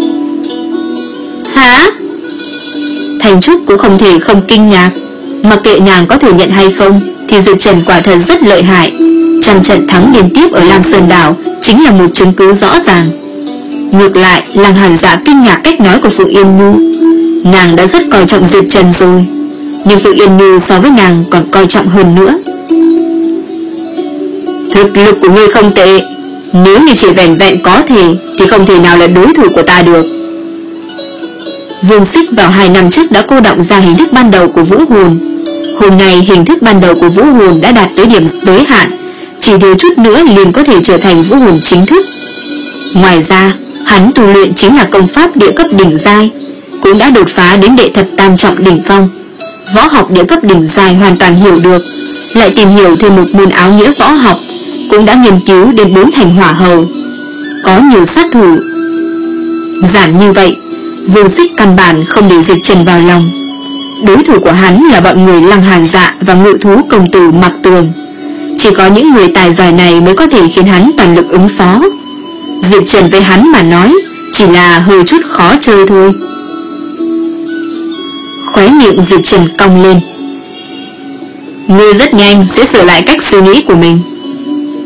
Hả? Thành Trúc cũng không thể không kinh ngạc. Mặc kệ nàng có thừa nhận hay không, thì Diệp Trần quả thật rất lợi hại. Trăm trận thắng liên tiếp ở Lam Sơn Đảo chính là một chứng cứ rõ ràng. Ngược lại, Lăng Hàn Dạ kinh ngạc cách nói của Phượng Yên Nhu. Nàng đã rất coi trọng Diệp Trần rồi, nhưng Phượng Yên Nhu so với nàng còn coi trọng hơn nữa. Thực lực của ngươi không tệ, nếu như chỉ vẹn vẹn có thể thì không thể nào là đối thủ của ta được. Vương Xích vào hai năm trước đã cô động ra hình thức ban đầu của Vũ Hồn. Hôm nay hình thức ban đầu của Vũ Hồn đã đạt tới điểm tới hạn, chỉ thiếu chút nữa liền có thể trở thành Vũ Hồn chính thức. Ngoài ra, hắn tu luyện chính là công pháp địa cấp đỉnh giai, cũng đã đột phá đến đệ thập tam trọng đỉnh phong. Võ học địa cấp đỉnh giai hoàn toàn hiểu được, lại tìm hiểu thêm một môn áo nghĩa võ học, cũng đã nghiên cứu đến bốn thành hỏa hầu, có nhiều sát thủ. Giản như vậy, Vương Xích căn bản không để Diệp Trần vào lòng. Đối thủ của hắn là bọn người Lăng Hàn Dạ và ngự thú công tử Mặc Tường. Chỉ có những người tài giỏi này mới có thể khiến hắn toàn lực ứng phó. Diệp Trần với hắn mà nói chỉ là hơi chút khó chơi thôi. Khóe miệng Diệp Trần cong lên. Ngươi rất nhanh sẽ sửa lại cách suy nghĩ của mình.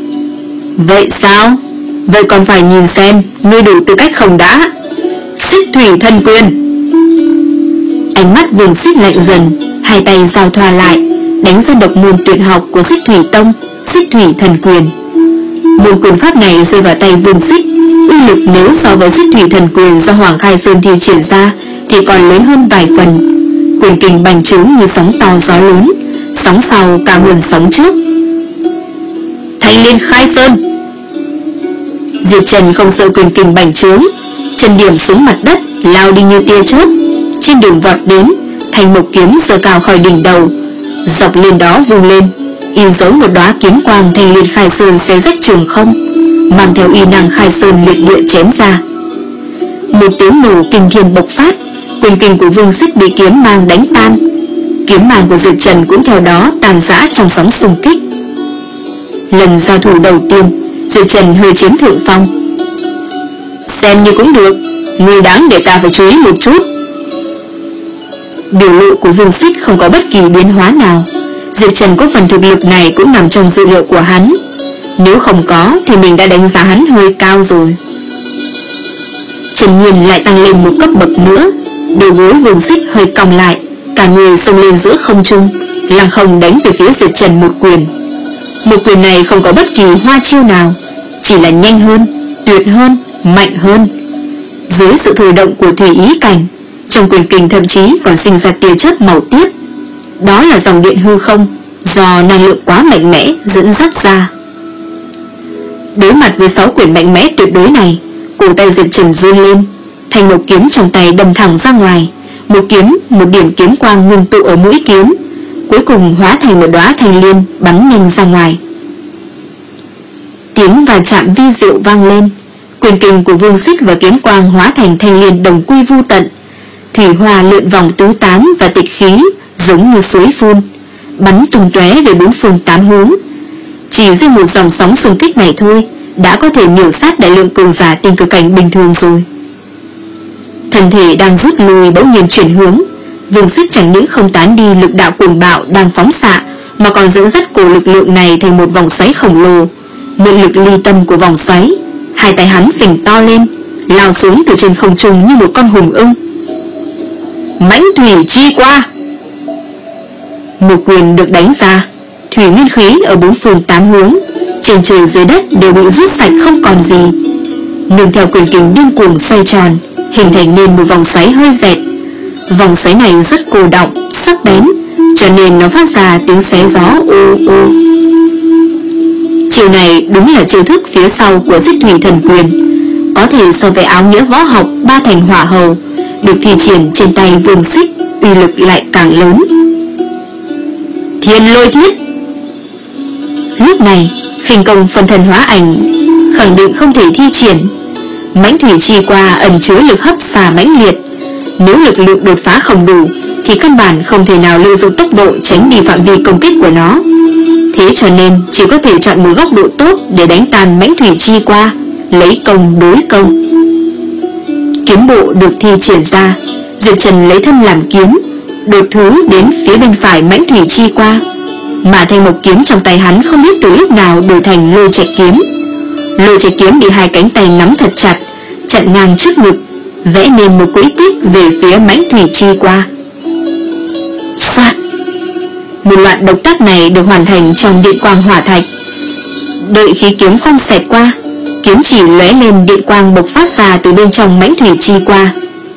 Vậy sao? Vậy còn phải nhìn xem ngươi đủ tư cách không đã. Xích thủy thần quyền. Ánh mắt Vương Xích lạnh dần, hai tay giao thoa lại, đánh ra độc môn tuyệt học của Xích Thủy Tông, Xích Thủy Thần Quyền. Môn quyền pháp này rơi vào tay Vương Xích, uy lực nếu so với Xích Thủy Thần Quyền do Hoàng Khai Sơn thi triển ra thì còn lớn hơn vài phần. Quyền kình bành trướng như sóng to gió lớn, sóng sau cao hơn sóng trước. Thanh Liên Khai Sơn. Diệp Trần không sợ quyền kình bành trướng, chân điểm xuống mặt đất, lao đi như tia chớp. Trên đường vọt đến, thanh mộc kiếm giơ cao khỏi đỉnh đầu, dọc lên đó vung lên, in dấu một đóa kiếm quang Thanh Liên Khai Sơn xé rách trường không, mang theo uy năng Khai Sơn liệt địa chém ra. Một tiếng nổ kinh thiên bộc phát, quyền kình của Vương Xích bị kiếm mang đánh tan, kiếm mang của Diệp Trần cũng theo đó tàn rã trong sóng xung kích. Lần giao thủ đầu tiên, Diệp Trần hơi chiếm thượng phong. Xem như cũng được, người đáng để ta phải chú ý một chút. Biểu lộ của Vương Xích không có bất kỳ biến hóa nào. Diệp Trần có phần thực lực này cũng nằm trong dự liệu của hắn. Nếu không có thì mình đã đánh giá hắn hơi cao rồi. Trần Nhiên lại tăng lên một cấp bậc nữa. Đầu gối Vương Xích hơi cong lại, cả người xông lên giữa không trung, lăng không đánh về phía Diệp Trần một quyền. Một quyền này không có bất kỳ hoa chiêu nào, chỉ là nhanh hơn, tuyệt hơn, mạnh hơn. Dưới sự thổi động của thủy ý cảnh, trong quyền kình thậm chí còn sinh ra tia chớp màu tiết. Đó là dòng điện hư không do năng lượng quá mạnh mẽ dẫn dắt ra. Đối mặt với sáu quyền mạnh mẽ tuyệt đối này, cổ tay Diệp Trần run lên, thanh một kiếm trong tay đâm thẳng ra ngoài. Một kiếm, một điểm kiếm quang ngưng tụ ở mũi kiếm, cuối cùng hóa thành một đóa thanh liên bắn nhanh ra ngoài. Tiếng va chạm vi diệu vang lên, quyền kình của Vương Xích và kiếm quang hóa thành thanh liên đồng quy vu tận. Thủy hoa lượn vòng tứ tán và tịch khí giống như suối phun, bắn tung tóe về bốn phương tám hướng. Chỉ riêng một dòng sóng xung kích này thôi đã có thể miểu sát đại lượng cường giả tinh cực cảnh bình thường rồi. Thân thể đang rút lui bỗng nhiên chuyển hướng, Vương Xích chẳng những không tán đi lực đạo cuồng bạo đang phóng xạ, mà còn dẫn dắt cổ lực lượng này thành một vòng xoáy khổng lồ. Mượn lực ly tâm của vòng xoáy, hai tay hắn phình to lên, lao xuống từ trên không trung như một con hùng ưng. Mãnh thủy chi qua. Một quyền được đánh ra, thủy nguyên khí ở bốn phương tám hướng, trên trời dưới đất đều bị rút sạch không còn gì. Nương theo quyền kình điên cuồng xoay tròn, hình thành nên một vòng xoáy hơi dẹt. Vòng xoáy này rất cô đọng, sắc bén, cho nên nó phát ra tiếng xé gió ô ô. Chiều này đúng là chiêu thức phía sau của Xích Thủy Thần Quyền, có thể so với áo nghĩa võ học ba thành hỏa hầu, được thi triển trên tay Vương Xích, uy lực lại càng lớn. Thiên lôi thiết. Lúc này khinh công phần thần hóa ảnh khẳng định không thể thi triển. Mãnh thủy chi qua ẩn chứa lực hấp xả mãnh liệt, nếu lực lượng đột phá không đủ thì căn bản không thể nào lợi dụng tốc độ tránh đi phạm vi công kích của nó. Thế cho nên chỉ có thể chọn một góc độ tốt để đánh tan mãnh thủy chi qua, lấy công đối công. Kiếm bộ được thi triển ra, Diệp Trần lấy thân làm kiếm, đột thứ đến phía bên phải mãnh thủy chi qua, mà thanh mộc kiếm trong tay hắn không biết từ lúc nào đổi thành lôi trạch kiếm. Lôi trạch kiếm bị hai cánh tay nắm thật chặt, chặn ngang trước ngực, vẽ nên một quỹ tích về phía mãnh thủy chi qua. Soạt! Một loạt động tác này được hoàn thành trong điện quang hỏa thạch. Đợi khí kiếm phong xẹt qua, kiếm chỉ lóe lên điện quang bộc phát ra từ bên trong mãnh thủy chi qua.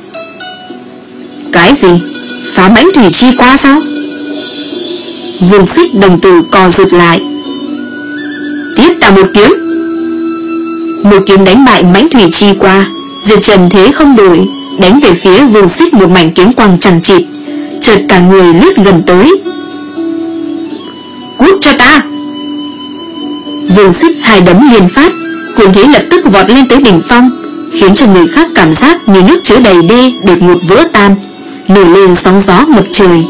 Cái gì? Phá mãnh thủy chi qua sao? Vương Xích đồng tử co rụt lại. Tiếp ta một kiếm. Một kiếm đánh bại mãnh thủy chi qua, Diệp Trần thế không đổi, đánh về phía Vương Xích một mảnh kiếm quang chằng chịt, chợt cả người lướt gần tới. Cút cho ta! Vương Xích hai đấm liên phát, quyền thế lập tức vọt lên tới đỉnh phong, khiến cho người khác cảm giác như nước chứa đầy đê đột ngột vỡ tan, nổi lên sóng gió ngập trời.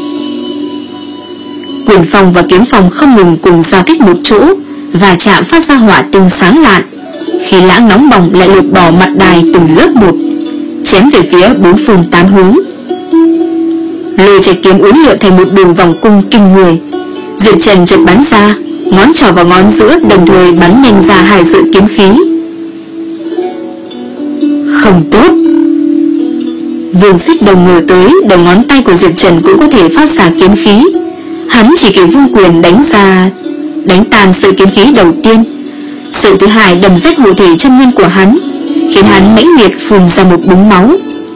Quyền phong và kiếm phong không ngừng cùng giao kích một chỗ, và chạm phát ra hỏa tinh sáng lạn. Khí lãng nóng bỏng lại lột bỏ mặt đài từng lớp một, chém về phía bốn phương tám hướng. Lôi trạch kiếm uốn lượn thành một đường vòng cung kinh người. Diệp Trần chợt bắn ra, ngón trỏ và ngón giữa đồng thời bắn nhanh ra hai sợi kiếm khí. Không tốt! Vương Xích đâu ngờ tới đầu ngón tay của Diệp Trần cũng có thể phát ra kiếm khí. Hắn chỉ kịp vung quyền đánh ra, đánh tan sợi kiếm khí đầu tiên. Sợi thứ hai đâm rách hộ thể chân nguyên của hắn, khiến hắn mãnh liệt phun ra một búng máu.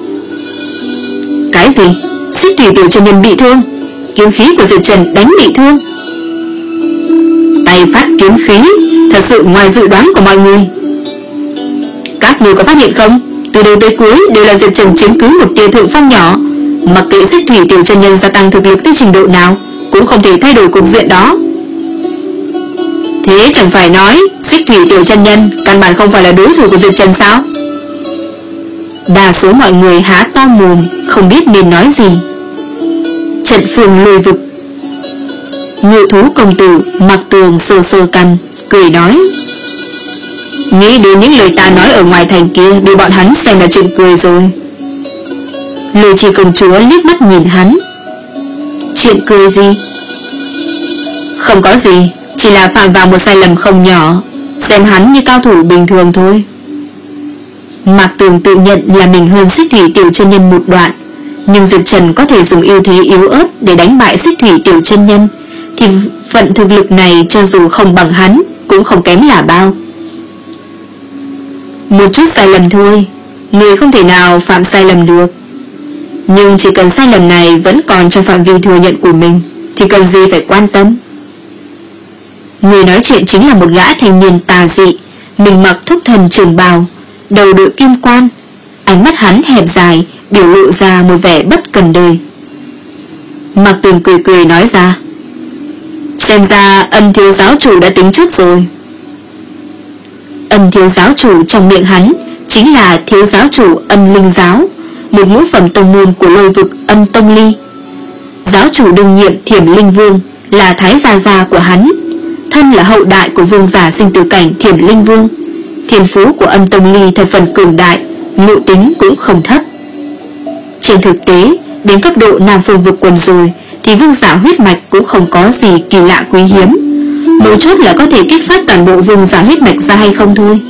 Cái gì? Xích thủy tiểu chân nhân bị thương? Kiếm khí của Diệp Trần đánh bị thương? Tay phát kiếm khí thật sự ngoài dự đoán của mọi người. Các người có phát hiện không? Từ đầu tới cuối đều là Diệp Trần chiếm cứ một tia thượng phong nhỏ. Mặc kệ xích thủy tiểu chân nhân gia tăng thực lực tới trình độ nào, cũng không thể thay đổi cục diện đó. Thế chẳng phải nói xích thủy tiểu chân nhân căn bản không phải là đối thủ của Diệp Trần sao? Đa số mọi người há to mồm, không biết nên nói gì. Trận phường lùi vực. Ngự thú công tử Mặc Tường sờ sờ cằm, cười nói: nghĩ đến những lời ta nói ở ngoài thành kia bị bọn hắn xem là chuyện cười rồi. Lôi Chi công chúa liếc mắt nhìn hắn. Chuyện cười gì? Không có gì, chỉ là phạm vào một sai lầm không nhỏ, xem hắn như cao thủ bình thường thôi. Mạc Tường tự nhận là mình hơn xích thủy tiểu chân nhân một đoạn, nhưng Diệp Trần có thể dùng ưu thế yếu ớt để đánh bại xích thủy tiểu chân nhân, thì phận thực lực này cho dù không bằng hắn cũng không kém là bao. Một chút sai lầm thôi, người không thể nào phạm sai lầm được. Nhưng chỉ cần sai lầm này vẫn còn trong phạm vi thừa nhận của mình, thì cần gì phải quan tâm. Người nói chuyện chính là một gã thanh niên tà dị, mình mặc thúc thần trường bào, đầu đội kim quan, ánh mắt hắn hẹp dài, biểu lộ ra một vẻ bất cần đời. Mạc Tường cười cười nói ra: xem ra Ân thiếu giáo chủ đã tính trước rồi. Ân thiếu giáo chủ trong miệng hắn chính là thiếu giáo chủ Ân Linh giáo, một ngũ phẩm tông môn của lôi vực Ân Tông Ly. Giáo chủ đương nhiệm Thiểm Linh Vương là thái gia gia của hắn, thân là hậu đại của vương giả sinh tử cảnh Thiểm Linh Vương. Thiên phú của Ân Tông Ly thật phần cường đại, ngộ tính cũng không thấp. Trên thực tế, đến cấp độ Nam Phương vực quần rồi thì vương giả huyết mạch cũng không có gì kỳ lạ quý hiếm, mấu chốt là có thể kích phát toàn bộ vương giả huyết mạch ra hay không thôi.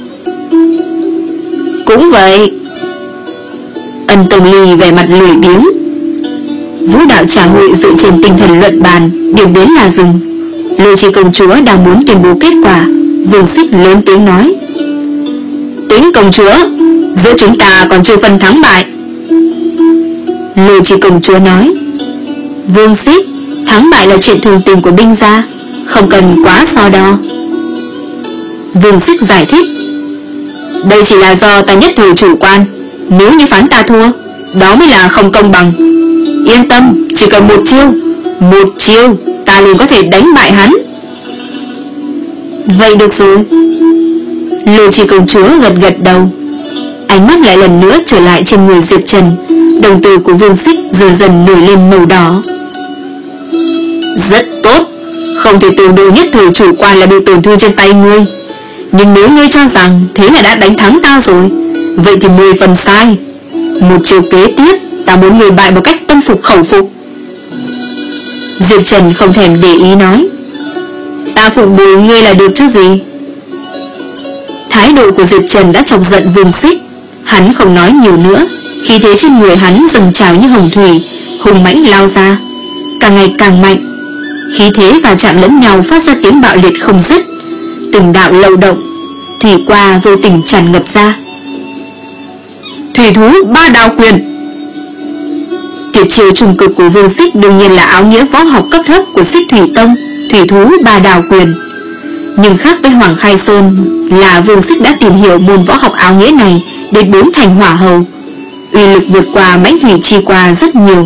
Cũng vậy. Ân Tông Ly vẻ mặt lười biếng. Vũ đạo trà hội dựa trên tinh thần luận bàn, điểm đến là dừng. Lôi Chi công chúa đang muốn tuyên bố kết quả, Vương Xích lớn tiếng nói: Tính công chúa, giữa chúng ta còn chưa phân thắng bại. Lôi Chi công chúa nói: Vương Xích, thắng bại là chuyện thường tình của binh gia, không cần quá so đo. Vương Xích giải thích: đây chỉ là do ta nhất thời chủ quan, nếu như phán ta thua, đó mới là không công bằng. Yên tâm, chỉ cần một chiêu, một chiêu ta liền có thể đánh bại hắn. Vậy được rồi. Lôi Chi công chúa gật gật đầu, ánh mắt lại lần nữa trở lại trên người Diệp Trần. Đồng tử của Vương Xích dần dần nổi lên màu đỏ. Rất tốt, không thể tưởng được nhất thời chủ quan là bị tổn thương trên tay ngươi. Nhưng nếu ngươi cho rằng thế là đã đánh thắng ta rồi, vậy thì mười phần sai. Một chiều kế tiếp, ta muốn người bại một cách tâm phục khẩu phục. Diệp Trần không thèm để ý nói: ta phục bồi ngươi là được chứ gì. Thái độ của Diệp Trần đã chọc giận Vương Xích. Hắn không nói nhiều nữa, khí thế trên người hắn dâng trào như hồng thủy, hùng mãnh lao ra, càng ngày càng mạnh. Khí thế và chạm lẫn nhau phát ra tiếng bạo liệt không dứt, từng đạo lậu động, thủy qua vô tình tràn ngập ra. Thủy thú ba đao quyền. Tuyệt chiêu trùng cực của Vương Xích đương nhiên là áo nghĩa võ học cấp thấp của Xích Thủy Tông, thủy thú ba đao quyền. Nhưng khác với Hoàng Khai Sơn là Vương Xích đã tìm hiểu môn võ học áo nghĩa này đến bốn thành hỏa hầu, uy lực vượt qua mãnh thủy chi qua rất nhiều.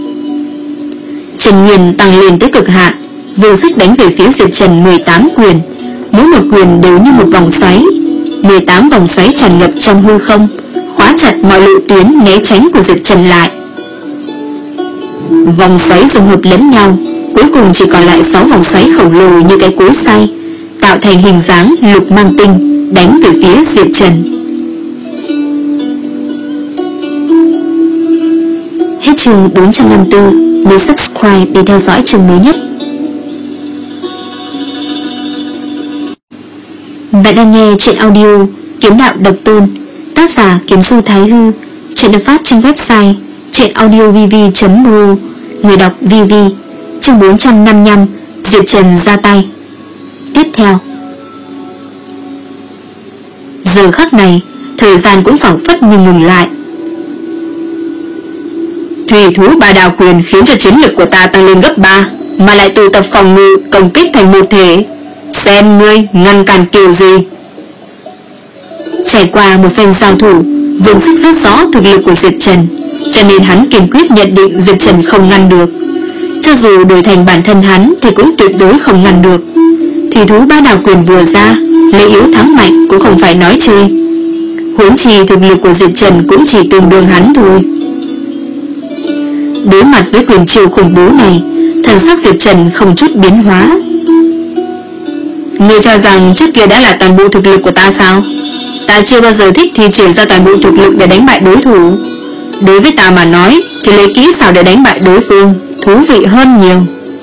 Trần Nguyên tăng lên tới cực hạn, Vương Xích đánh về phía Diệp Trần mười tám quyền, mỗi một quyền đều như một vòng xoáy. mười tám vòng xoáy tràn ngập trong hư không, khóa chặt mọi lộ tuyến né tránh của Diệp Trần lại. Vòng xoáy dung hợp lẫn nhau, cuối cùng chỉ còn lại sáu vòng xoáy khổng lồ như cái cối xay, tạo thành hình dáng lục mang tinh, đánh về phía Diệp Trần. Hết chương bốn trăm năm mươi tư. Nhớ subscribe để theo dõi chương mới nhất. Bạn đang nghe truyện audio Kiếm Đạo Độc Tôn, tác giả Kiếm Du Thái Hư. Truyện được phát trên website Truyện audio vv chấm ru. Người đọc vê vê. Chương bốn trăm năm mươi lăm. Diệp Trần ra tay. Tiếp theo. Giờ khắc này, thời gian cũng phảng phất như ngừng lại. Thủy thú ba đào quyền khiến cho chiến lực của ta tăng lên gấp ba, mà lại tụ tập phòng ngự công kích thành một thể. Xem ngươi ngăn cản kiểu gì. Trải qua một phen giao thủ, Vương Xích rất rõ thực lực của Diệp Trần, cho nên hắn kiên quyết nhận định Diệp Trần không ngăn được. Cho dù đổi thành bản thân hắn thì cũng tuyệt đối không ngăn được. Thủy thú ba đào quyền vừa ra, lấy yếu thắng mạnh cũng không phải nói chơi. Huống chi thực lực của Diệp Trần cũng chỉ tương đương hắn thôi. Đối mặt với quyền chiêu khủng bố này, thần sắc Diệp Trần không chút biến hóa. Ngươi cho rằng trước kia đã là toàn bộ thực lực của ta sao? Ta chưa bao giờ thích thi triển ra toàn bộ thực lực để đánh bại đối thủ. Đối với ta mà nói thì lấy kỹ xảo để đánh bại đối phương thú vị hơn nhiều.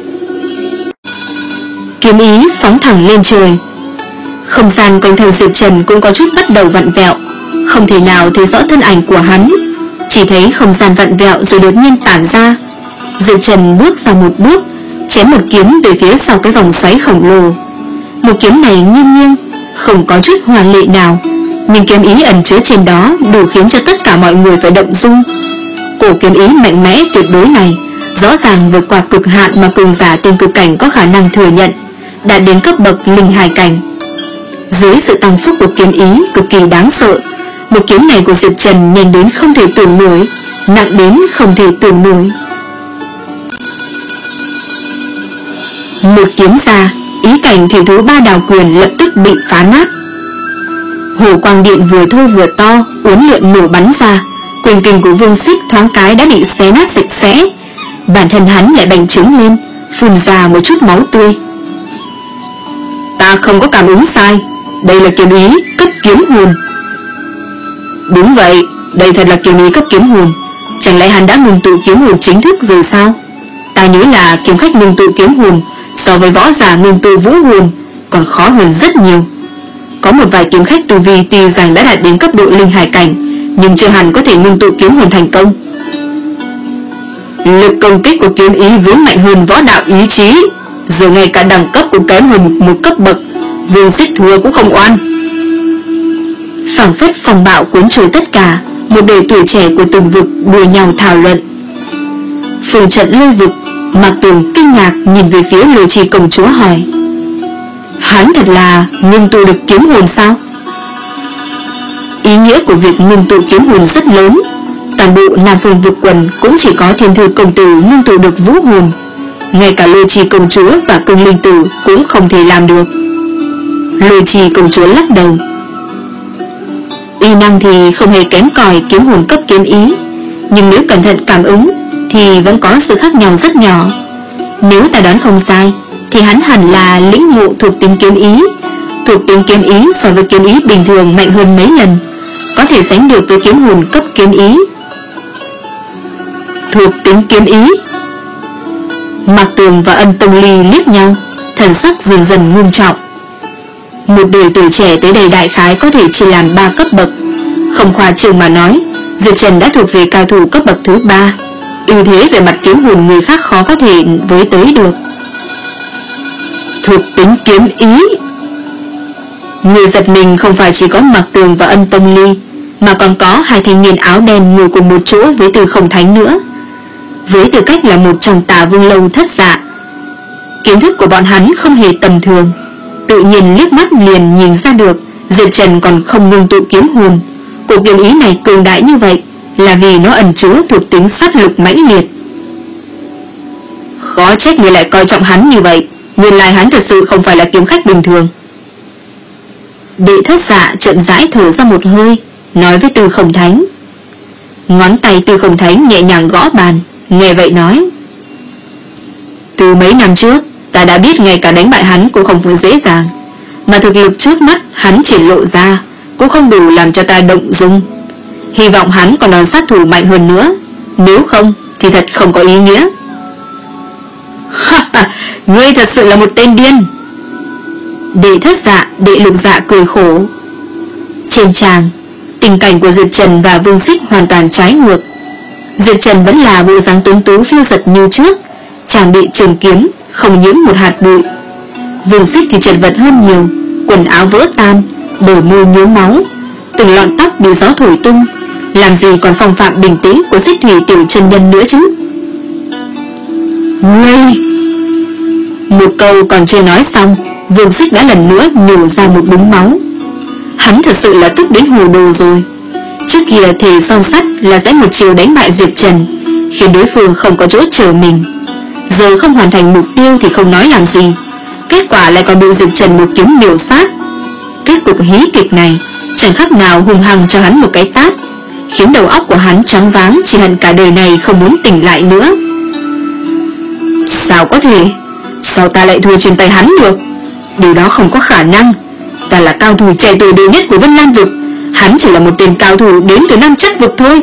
Kiếm ý phóng thẳng lên trời. Không gian quanh thân Diệp Trần cũng có chút bắt đầu vặn vẹo, không thể nào thấy rõ thân ảnh của hắn, chỉ thấy không gian vặn vẹo rồi đột nhiên tản ra. Diệp Trần bước ra một bước, chém một kiếm về phía sau cái vòng xoáy khổng lồ. Một kiếm này nghiêng nghiêng, không có chút hoa lệ nào, nhưng kiếm ý ẩn chứa trên đó đủ khiến cho tất cả mọi người phải động dung. Cổ kiếm ý mạnh mẽ tuyệt đối này rõ ràng vượt qua cực hạn mà cường giả tiên cực cảnh có khả năng thừa nhận, đạt đến cấp bậc linh hải cảnh. Dưới sự tăng phúc của kiếm ý cực kỳ đáng sợ, một kiếm này của Diệp Trần nhanh đến không thể tưởng nổi, nặng đến không thể tưởng nổi. Một kiếm ra, ý cảnh thủy thú ba đào quyền lập tức bị phá nát. Hồ quang điện vừa thô vừa to uốn lượn nổ bắn ra, quyền kình của Vương Xích thoáng cái đã bị xé nát sạch sẽ. Bản thân hắn lại bành trướng lên, phun ra một chút máu tươi. Ta không có cảm ứng sai, đây là kiếm ý cấp kiếm hồn. Đúng vậy, đây thật là kiếm ý cấp kiếm hồn. Chẳng lẽ hắn đã ngưng tụ kiếm hồn chính thức rồi sao? Ta nhớ là kiếm khách ngưng tụ kiếm hồn so với võ giả ngưng tụ vũ hồn còn khó hơn rất nhiều. Có một vài kiếm khách tu vi tuy rằng đã đạt đến cấp độ linh hải cảnh, nhưng chưa hẳn có thể ngưng tụ kiếm hồn thành công. Lực công kích của kiếm ý vốn mạnh hơn võ đạo ý chí, giờ ngay cả đẳng cấp cũng kém hơn một cấp bậc. Vương Xích thua cũng không oan. Phảng phất phong bạo cuốn trôi tất cả, một đời tuổi trẻ của từng vực đua nhau thảo luận. Phương trận lôi vực, Mạc Tường kinh ngạc nhìn về phía Lôi Trì công chúa hỏi: hắn thật là ngưng tụ được kiếm hồn sao? Ý nghĩa của việc ngưng tụ kiếm hồn rất lớn. Toàn bộ Nam Phương vực quần cũng chỉ có Thiên Thư công tử ngưng tụ được vũ hồn, ngay cả Lôi Trì công chúa và Cương Linh tử cũng không thể làm được. Lôi Trì công chúa lắc đầu: uy năng thì không hề kém cỏi kiếm hồn cấp kiếm ý, nhưng nếu cẩn thận cảm ứng thì vẫn có sự khác nhau rất nhỏ. Nếu ta đoán không sai thì hắn hẳn là lĩnh ngộ thuộc tính kiếm ý. Thuộc tính kiếm ý so với kiếm ý bình thường mạnh hơn mấy lần, có thể sánh được với kiếm hồn cấp kiếm ý. Thuộc tính kiếm ý. Mạc Tường và Ân Tông Ly liếc nhau, thần sắc dần dần nghiêm trọng. Một đời tuổi trẻ tới đây đại khái có thể chỉ làm ba cấp bậc. Không khoa trương mà nói, Diệp Trần đã thuộc về cao thủ cấp bậc thứ ba. Ưu thế về mặt kiếm hồn người khác khó có thể với tới được. Thuộc tính kiếm ý. Người giật mình không phải chỉ có Mạc Tường và Ân Tông Ly, mà còn có hai thanh niên áo đen ngồi cùng một chỗ với Từ Không Thánh nữa. Với tư cách là một trong Tà Vương Lâu thất dạ, kiến thức của bọn hắn không hề tầm thường, tự nhiên liếc mắt liền nhìn ra được Diệp Trần còn không ngưng tụ kiếm hồn. Cổ kiếm ý này cường đại như vậy là vì nó ẩn chứa thuộc tính sát lục mãnh liệt. Khó trách người lại coi trọng hắn như vậy, nguyên lai hắn thật sự không phải là kiếm khách bình thường. Đệ thất dạ chậm rãi thở ra một hơi, nói với Từ Không Thánh. Ngón tay Từ Không Thánh nhẹ nhàng gõ bàn, nghe vậy nói: từ mấy năm trước ta đã biết ngay cả đánh bại hắn cũng không phải dễ dàng, mà thực lực trước mắt hắn triển lộ ra cũng không đủ làm cho ta động dung. Hy vọng hắn còn đòn sát thủ mạnh hơn nữa, nếu không thì thật không có ý nghĩa. Ha ha, ngươi thật sự là một tên điên. Đệ thất dạ, đệ lục dạ cười khổ. Trên tràng, tình cảnh của Diệp Trần và Vương Xích hoàn toàn trái ngược. Diệp Trần vẫn là bộ dáng tuấn tú phiêu giật như trước, chàng bị trường kiếm không nhiễm một hạt bụi. Vương Xích thì chật vật hơn nhiều, quần áo vỡ tan, bờ môi nhuốm máu, từng lọn tóc bị gió thổi tung, làm gì còn phong phạm bình tĩnh của Xích Thủy tiểu chân nhân nữa chứ. Ngươi! Một câu còn chưa nói xong, Vương Xích đã lần nữa nhổ ra một búng máu. Hắn thật sự là tức đến hồ đồ rồi. Trước kia thề son sắt là sẽ một chiều đánh bại Diệp Trần, khiến đối phương không có chỗ chờ mình. Giờ không hoàn thành mục tiêu thì không nói làm gì, kết quả lại còn bị Diệp Trần một kiếm miểu sát. Kết cục hí kịch này chẳng khác nào hung hăng cho hắn một cái tát, khiến đầu óc của hắn choáng váng, chỉ hận cả đời này không muốn tỉnh lại nữa. Sao có thể? Sao ta lại thua trên tay hắn được? Điều đó không có khả năng. Ta là cao thủ trẻ tuổi đệ nhất của Vân Lan vực, hắn chỉ là một tên cao thủ đến từ Nam Chắc vực thôi.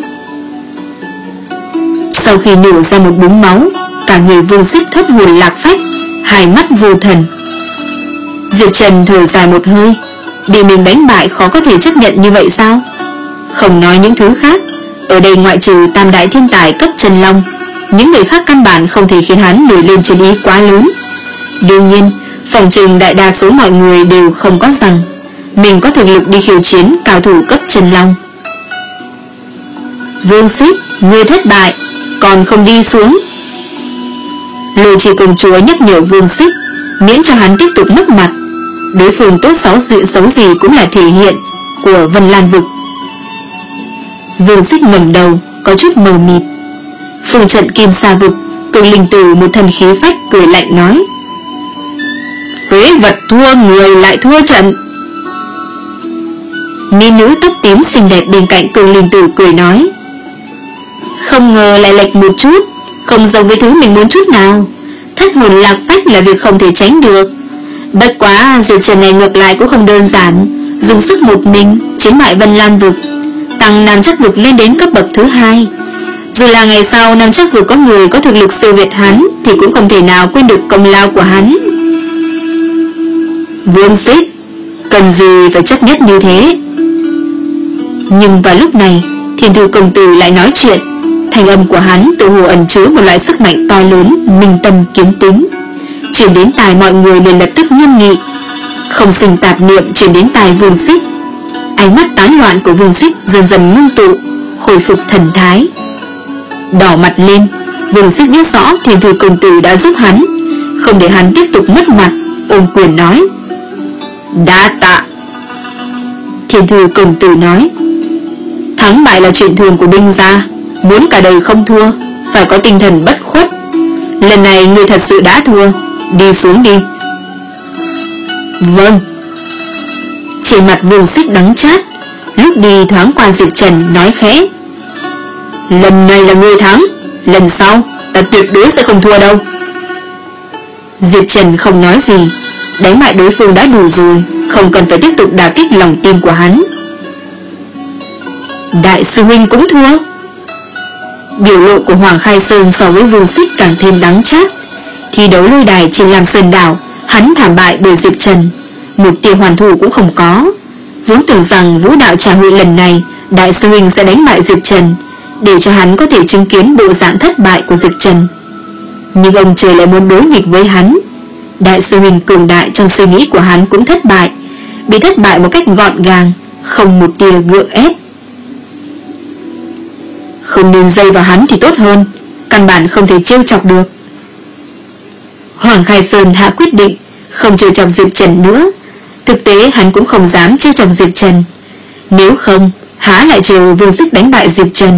Sau khi nhổ ra một búng máu, cả người Vương Xích thất hồn lạc phách, hai mắt vô thần. Diệp Trần thở dài một hơi, bị mình đánh bại khó có thể chấp nhận như vậy sao? Không nói những thứ khác, ở đây ngoại trừ tam đại thiên tài cấp chân long, những người khác căn bản không thể khiến hắn nổi lên chiến ý quá lớn. Đương nhiên, phòng trừng đại đa số mọi người đều không có rằng mình có thực lực đi khiêu chiến cao thủ cấp chân long. Vương Xích, ngươi thất bại, còn không đi xuống. Lôi Chỉ công chúa nhắc nhở Vương Xích, miễn cho hắn tiếp tục mất mặt. Đối phương tốt xấu gì, xấu gì cũng là thể hiện của Vân Lan vực. Vương Xích ngẩng đầu, có chút mờ mịt. Phương trận Kim Sa vực, cường linh tử một thần khí phách cười lạnh nói: phế vật thua người lại thua trận. Mỹ nữ tóc tím xinh đẹp bên cạnh cường linh tử cười nói: không ngờ lại lệch một chút, không giống với thứ mình muốn chút nào. Thất hồn lạc phách là việc không thể tránh được. Bất quá Diệp Trần này ngược lại cũng không đơn giản, dùng sức một mình chiến bại Vân Lan vực, tăng Nam Chắc vực lên đến cấp bậc thứ hai. Dù là ngày sau Nam Chắc vực có người có thực lực siêu việt hắn, thì cũng không thể nào quên được công lao của hắn. Vương Xích, cần gì phải chấp nhất như thế? Nhưng vào lúc này, Thiên Thư công tử lại nói chuyện. Thanh âm của hắn tự hồ ẩn chứa một loại sức mạnh to lớn, minh tâm kiến tính, truyền đến tai mọi người liền lập tức nghiêm nghị. Không sinh tạp niệm truyền đến tai Vương Xích. Ánh mắt tán loạn của Vương Xích dần dần ngưng tụ, khôi phục thần thái. Đỏ mặt lên, Vương Xích biết rõ Thiên Thư công tử đã giúp hắn, không để hắn tiếp tục mất mặt, ôm quyền nói: đa tạ. Thiên Thư công tử nói: thắng bại là chuyện thường của binh gia, muốn cả đời không thua, phải có tinh thần bất khuất. Lần này người thật sự đã thua, đi xuống đi. Vâng. Trên mặt Vương Xích đắng chát, lúc đi thoáng qua Diệp Trần nói khẽ: lần này là ngươi thắng, lần sau ta tuyệt đối sẽ không thua đâu. Diệp Trần không nói gì, đánh bại đối phương đã đủ rồi, không cần phải tiếp tục đả kích lòng tin của hắn. Đại sư huynh cũng thua. Biểu lộ của Hoàng Khai Sơn so với Vương Xích càng thêm đắng chát. Thi đấu lôi đài trên Lam Sơn đảo, hắn thảm bại bởi Diệp Trần, một tia hoàn thủ cũng không có. Vốn tưởng rằng vũ đạo trà hội lần này đại sư huynh sẽ đánh bại Diệp Trần, để cho hắn có thể chứng kiến bộ dạng thất bại của Diệp Trần. Nhưng ông trời lại muốn đối nghịch với hắn. Đại sư huynh cường đại trong suy nghĩ của hắn cũng thất bại, bị thất bại một cách gọn gàng, không một tia gượng ép. Không nên dây vào hắn thì tốt hơn, căn bản không thể trêu chọc được. Hoàng Khai Sơn hạ quyết định không trêu chọc Diệp Trần nữa. Thực tế hắn cũng không dám trêu chọc Diệp Trần, nếu không há lại chờ Vương Xích đánh bại Diệp Trần.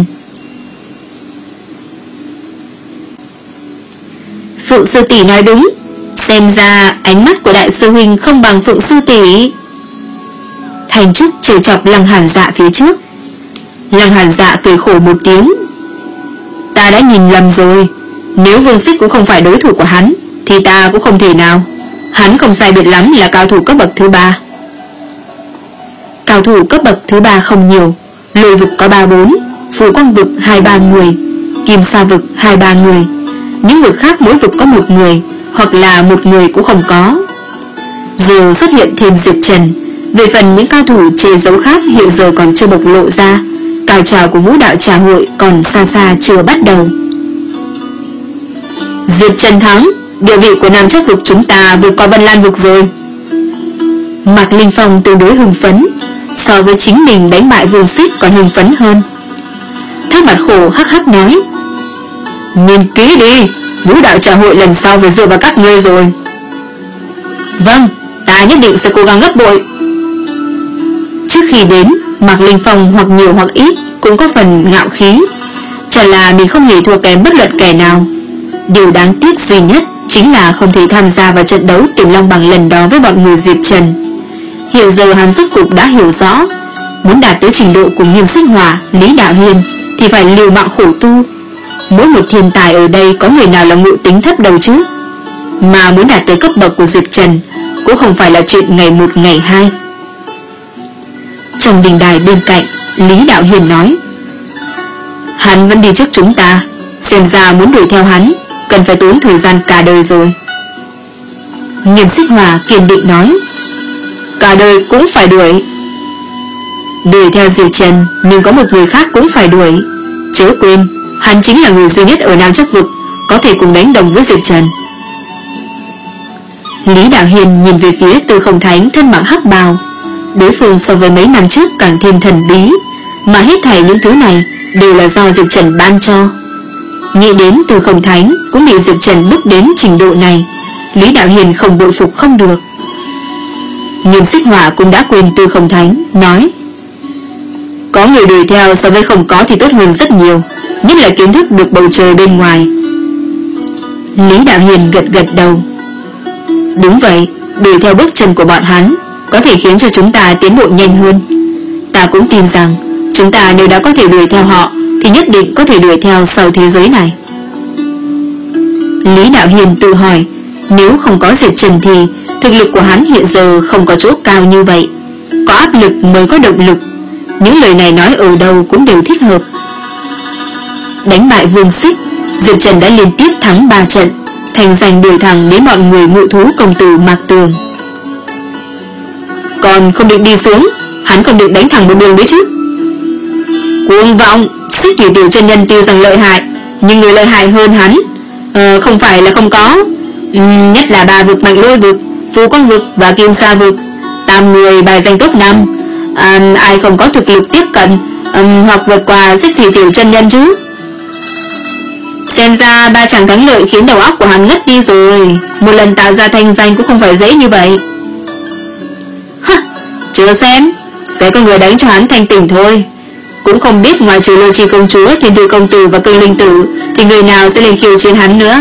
Phượng sư tỷ nói đúng, xem ra ánh mắt của đại sư huynh không bằng Phượng sư tỷ. Thành Trúc trêu chọc Lăng Hàn Dạ phía trước. Lăng Hàn Dạ cười khổ một tiếng: ta đã nhìn lầm rồi, nếu Vương Xích cũng không phải đối thủ của hắn thì ta cũng không thể nào. Hắn không sai biệt lắm là cao thủ cấp bậc thứ ba. Cao thủ cấp bậc thứ ba không nhiều, Lôi vực có ba bốn, Phù Quang vực hai ba người, Kim Sa vực hai ba người. Những vực khác mỗi vực có một người, hoặc là một người cũng không có. Giờ xuất hiện thêm Diệp Trần. Về phần những cao thủ che giấu khác hiện giờ còn chưa bộc lộ ra, cao trào của vũ đạo trà hội còn xa xa chưa bắt đầu. Diệp Trần thắng, địa vị của nam chắc vực chúng ta vượt qua Vân Lan vực rồi. Mạc Linh Phong tương đối hưng phấn, so với chính mình đánh bại Vương Xích còn hưng phấn hơn. Thác Bạt Khổ hắc hắc nói, nhìn kỹ đi, vũ đạo trà hội lần sau phải dựa vào các ngươi rồi. Vâng, ta nhất định sẽ cố gắng gấp bội. Trước khi đến, Mạc Linh Phong hoặc nhiều hoặc ít cũng có phần ngạo khí, cho là mình không hề thua kém bất luận kẻ nào. Điều đáng tiếc duy nhất chính là không thể tham gia vào trận đấu tìm long bằng lần đó với bọn người Diệp Trần. Hiện giờ hắn rốt cục đã hiểu rõ, muốn đạt tới trình độ của Nghiêm Xích Hỏa, Lý Đạo Hiên thì phải liều mạng khổ tu. Mỗi một thiên tài ở đây có người nào là ngộ tính thấp đầu chứ? Mà muốn đạt tới cấp bậc của Diệp Trần cũng không phải là chuyện ngày một ngày hai. Trong đình đài bên cạnh, Lý Đạo Hiên nói, hắn vẫn đi trước chúng ta, xem ra muốn đuổi theo hắn cần phải tốn thời gian cả đời rồi. Nghiêm Xích Hỏa kiên định nói, cả đời cũng phải đuổi. Đuổi theo Diệp Trần, nhưng có một người khác cũng phải đuổi. Chớ quên, hắn chính là người duy nhất ở Nam Chắc Vực có thể cùng đánh đồng với Diệp Trần. Lý Đạo Hiên nhìn về phía Tư Không Thánh thân mặc hắc bào. Đối phương so với mấy năm trước càng thêm thần bí, mà hết thảy những thứ này đều là do Diệp Trần ban cho. Nghĩ đến Tư Không Thánh cũng bị Diệp Trần bức đến trình độ này, Lý Đạo Hiên không bội phục không được. Nghiêm Xích Hỏa cũng đã quên Tư Không Thánh, nói, có người đuổi theo so với không có thì tốt hơn rất nhiều, nhất là kiến thức được bầu trời bên ngoài. Lý Đạo Hiên gật gật đầu. Đúng vậy, đuổi theo bước chân của bọn hắn có thể khiến cho chúng ta tiến bộ nhanh hơn. Ta cũng tin rằng chúng ta nếu đã có thể đuổi theo họ thì nhất định có thể đuổi theo sau thế giới này. Lý Đạo Hiên tự hỏi, nếu không có Diệp Trần thì thực lực của hắn hiện giờ không có chỗ cao như vậy. Có áp lực mới có động lực. Những lời này nói ở đâu cũng đều thích hợp. Đánh bại Vương Xích, Diệp Trần đã liên tiếp thắng ba trận, thành danh đuổi thẳng đến bọn người ngự thú công tử Mạc Tường. Còn không định đi xuống, hắn còn định đánh thẳng một đường đấy chứ. Cuồng vọng, Xích Thủy Tiểu chân nhân tuy rằng lợi hại, nhưng người lợi hại hơn hắn ờ, không phải là không có. uhm, Nhất là ba vực Mạnh Lôi vực, Phú Quang vực và Kim Sa vực, tam người bài danh top năm. à, Ai không có thực lực tiếp cận um, hoặc vượt qua Xích Thủy Tiểu chân nhân chứ? Xem ra ba chàng thắng lợi khiến đầu óc của hắn ngất đi rồi. Một lần tạo ra thanh danh cũng không phải dễ như vậy. Hả, chưa xem, sẽ có người đánh cho hắn thanh tỉnh thôi. Cũng không biết ngoài trừ Lôi Chi công chúa, Thiên Thư công tử và Cương Linh tử thì người nào sẽ lên khiêu chiến hắn nữa.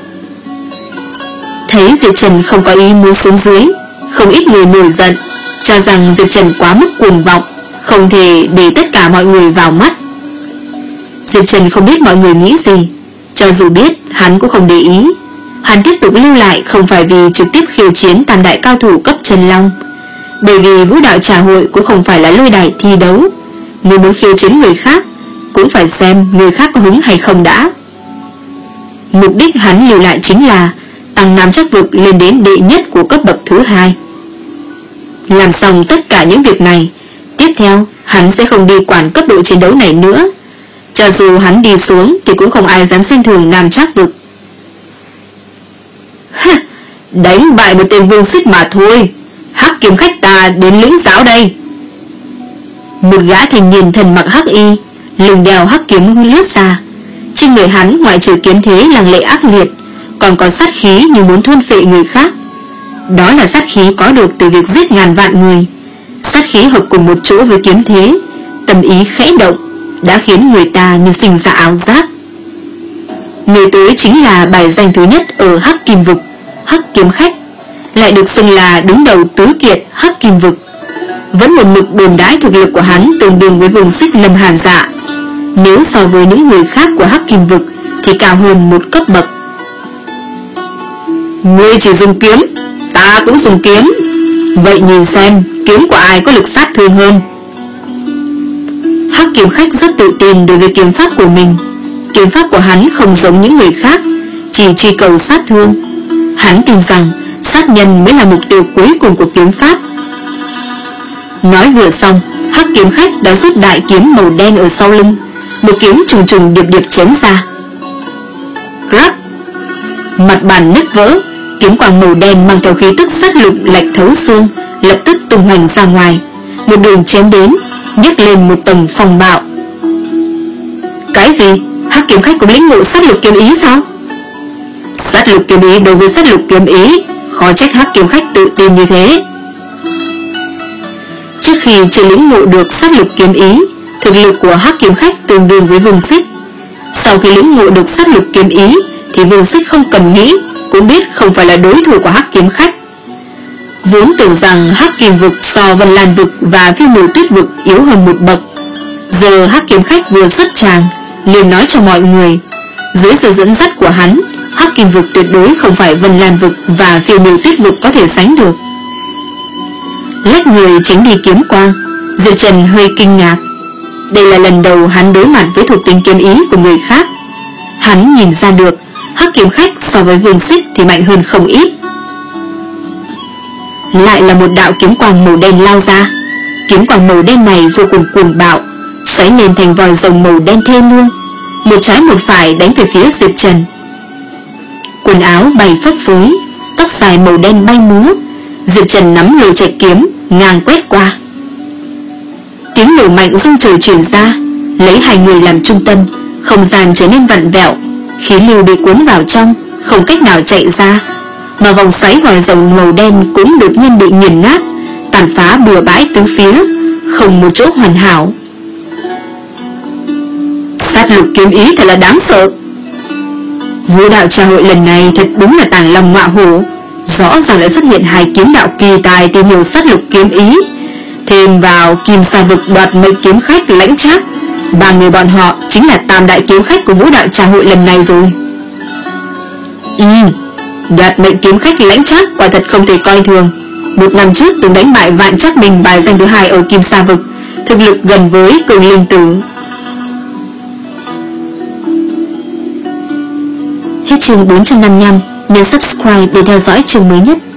Thấy Diệp Trần không có ý muốn xuống dưới, không ít người nổi giận, cho rằng Diệp Trần quá mức cuồng vọng, không thể để tất cả mọi người vào mắt. Diệp Trần không biết mọi người nghĩ gì, cho dù biết hắn cũng không để ý. Hắn tiếp tục lưu lại không phải vì trực tiếp khiêu chiến tam đại cao thủ cấp chân long, bởi vì vũ đạo trà hội cũng không phải là lôi đài thi đấu. Nếu muốn khiêu chiến người khác cũng phải xem người khác có hứng hay không đã. Mục đích hắn lưu lại chính là tăng Nam Chắc Vực lên đến đệ nhất của cấp bậc thứ hai. Làm xong tất cả những việc này, tiếp theo hắn sẽ không đi quản cấp độ chiến đấu này nữa. Cho dù hắn đi xuống thì cũng không ai dám xem thường Nam Trác Vực. Ha, đánh bại một tên Vương Xích mà thôi, Hắc kiếm khách ta đến lĩnh giáo đây. Một gã thanh niên thần mặc hắc y, lưng đeo hắc kiếm lướt ra. Trên người hắn ngoại trừ kiếm thế lăng lệ ác liệt, còn có sát khí như muốn thôn phệ người khác. Đó là sát khí có được từ việc giết ngàn vạn người. Sát khí hợp cùng một chỗ với kiếm thế, tâm ý khẽ động đã khiến người ta như sinh ra ảo giác. Người tới chính là bài danh thứ nhất ở Hắc Kim Vực, Hắc Kiếm Khách, lại được xưng là đứng đầu tứ kiệt Hắc Kim Vực. Vẫn một mực đồn đãi thực lực của hắn tương đương với Vương Xích Lâm Hàn Dạ. Nếu so với những người khác của Hắc Kim Vực thì cao hơn một cấp bậc. Ngươi chỉ dùng kiếm, ta cũng dùng kiếm, vậy nhìn xem kiếm của ai có lực sát thương hơn. Hắc Kiếm Khách rất tự tin đối với kiếm pháp của mình. Kiếm pháp của hắn không giống những người khác, chỉ truy cầu sát thương. Hắn tin rằng sát nhân mới là mục tiêu cuối cùng của kiếm pháp. Nói vừa xong, Hắc kiếm khách đã rút đại kiếm màu đen ở sau lưng, một kiếm trùng trùng điệp điệp chém ra. Rắc! Mặt bàn nứt vỡ, kiếm quang màu đen mang theo khí tức sát lục lạch thấu xương, lập tức tung hoành ra ngoài, một đường chém đến, nhấc lên một tầng phong bạo. Cái gì? Hắc kiếm khách có lĩnh ngộ sát lục kiếm ý sao? Sát lục kiếm ý đối với sát lục kiếm ý, khó trách Hắc kiếm khách tự tin như thế. Trước khi chưa lĩnh ngộ được sát lục kiếm ý, thực lực của Hắc kiếm khách tương đương với Vương Xích. Sau khi lĩnh ngộ được sát lục kiếm ý thì Vương Xích không cần nghĩ cũng biết không phải là đối thủ của Hắc kiếm khách. Vốn tưởng rằng Hắc Kim vực so Vân Lan vực và Phiêu Miểu Tuyết vực yếu hơn một bậc, giờ Hắc kiếm khách vừa xuất tràng liền nói cho mọi người, dưới sự dẫn dắt của hắn, Hắc Kim vực tuyệt đối không phải Vân Lan vực và Phiêu Miểu Tuyết vực có thể sánh được. Lách người tránh đi kiếm quang, Diệp Trần hơi kinh ngạc. Đây là lần đầu hắn đối mặt với thuộc tính kiếm ý của người khác. Hắn nhìn ra được Hắc kiếm khách so với Vương Xích thì mạnh hơn không ít. Lại là một đạo kiếm quang màu đen lao ra. Kiếm quang màu đen này vô cùng cuồng bạo, xoáy lên thành vòi rồng màu đen thê lương, một trái một phải đánh về phía Diệp Trần. Quần áo bay phấp phới, tóc dài màu đen bay múa. Diệp Trần nắm lôi trạch kiếm ngang quét qua. Tiếng nổ mạnh rung trời truyền ra, lấy hai người làm trung tâm, không gian trở nên vặn vẹo, khí lưu bị cuốn vào trong, không cách nào chạy ra, mà vòng xoáy vòi rồng màu đen cũng đột nhiên bị nghiền nát, tàn phá bừa bãi tứ phía, không một chỗ hoàn hảo. Sát lục kiếm ý thật là đáng sợ. Vũ đạo trà hội lần này thật đúng là tàng long ngọa hổ, rõ ràng lại xuất hiện hai kiếm đạo kỳ tài tìm hiểu sát lục kiếm ý, thêm vào Kim Sa vực đoạt mệnh kiếm khách Lãnh Trác, ba người bọn họ chính là tam đại kiếm khách của vũ đạo trà hội lần này rồi. Ừ, đoạt mệnh kiếm khách Lãnh Trác quả thật không thể coi thường. Một năm trước từng đánh bại Vạn Trác Minh bài danh thứ hai ở Kim Sa vực, thực lực gần với Cường Linh Tử. Hết chương bốn trăm năm mươi lăm, nhấn subscribe để theo dõi chương mới nhất.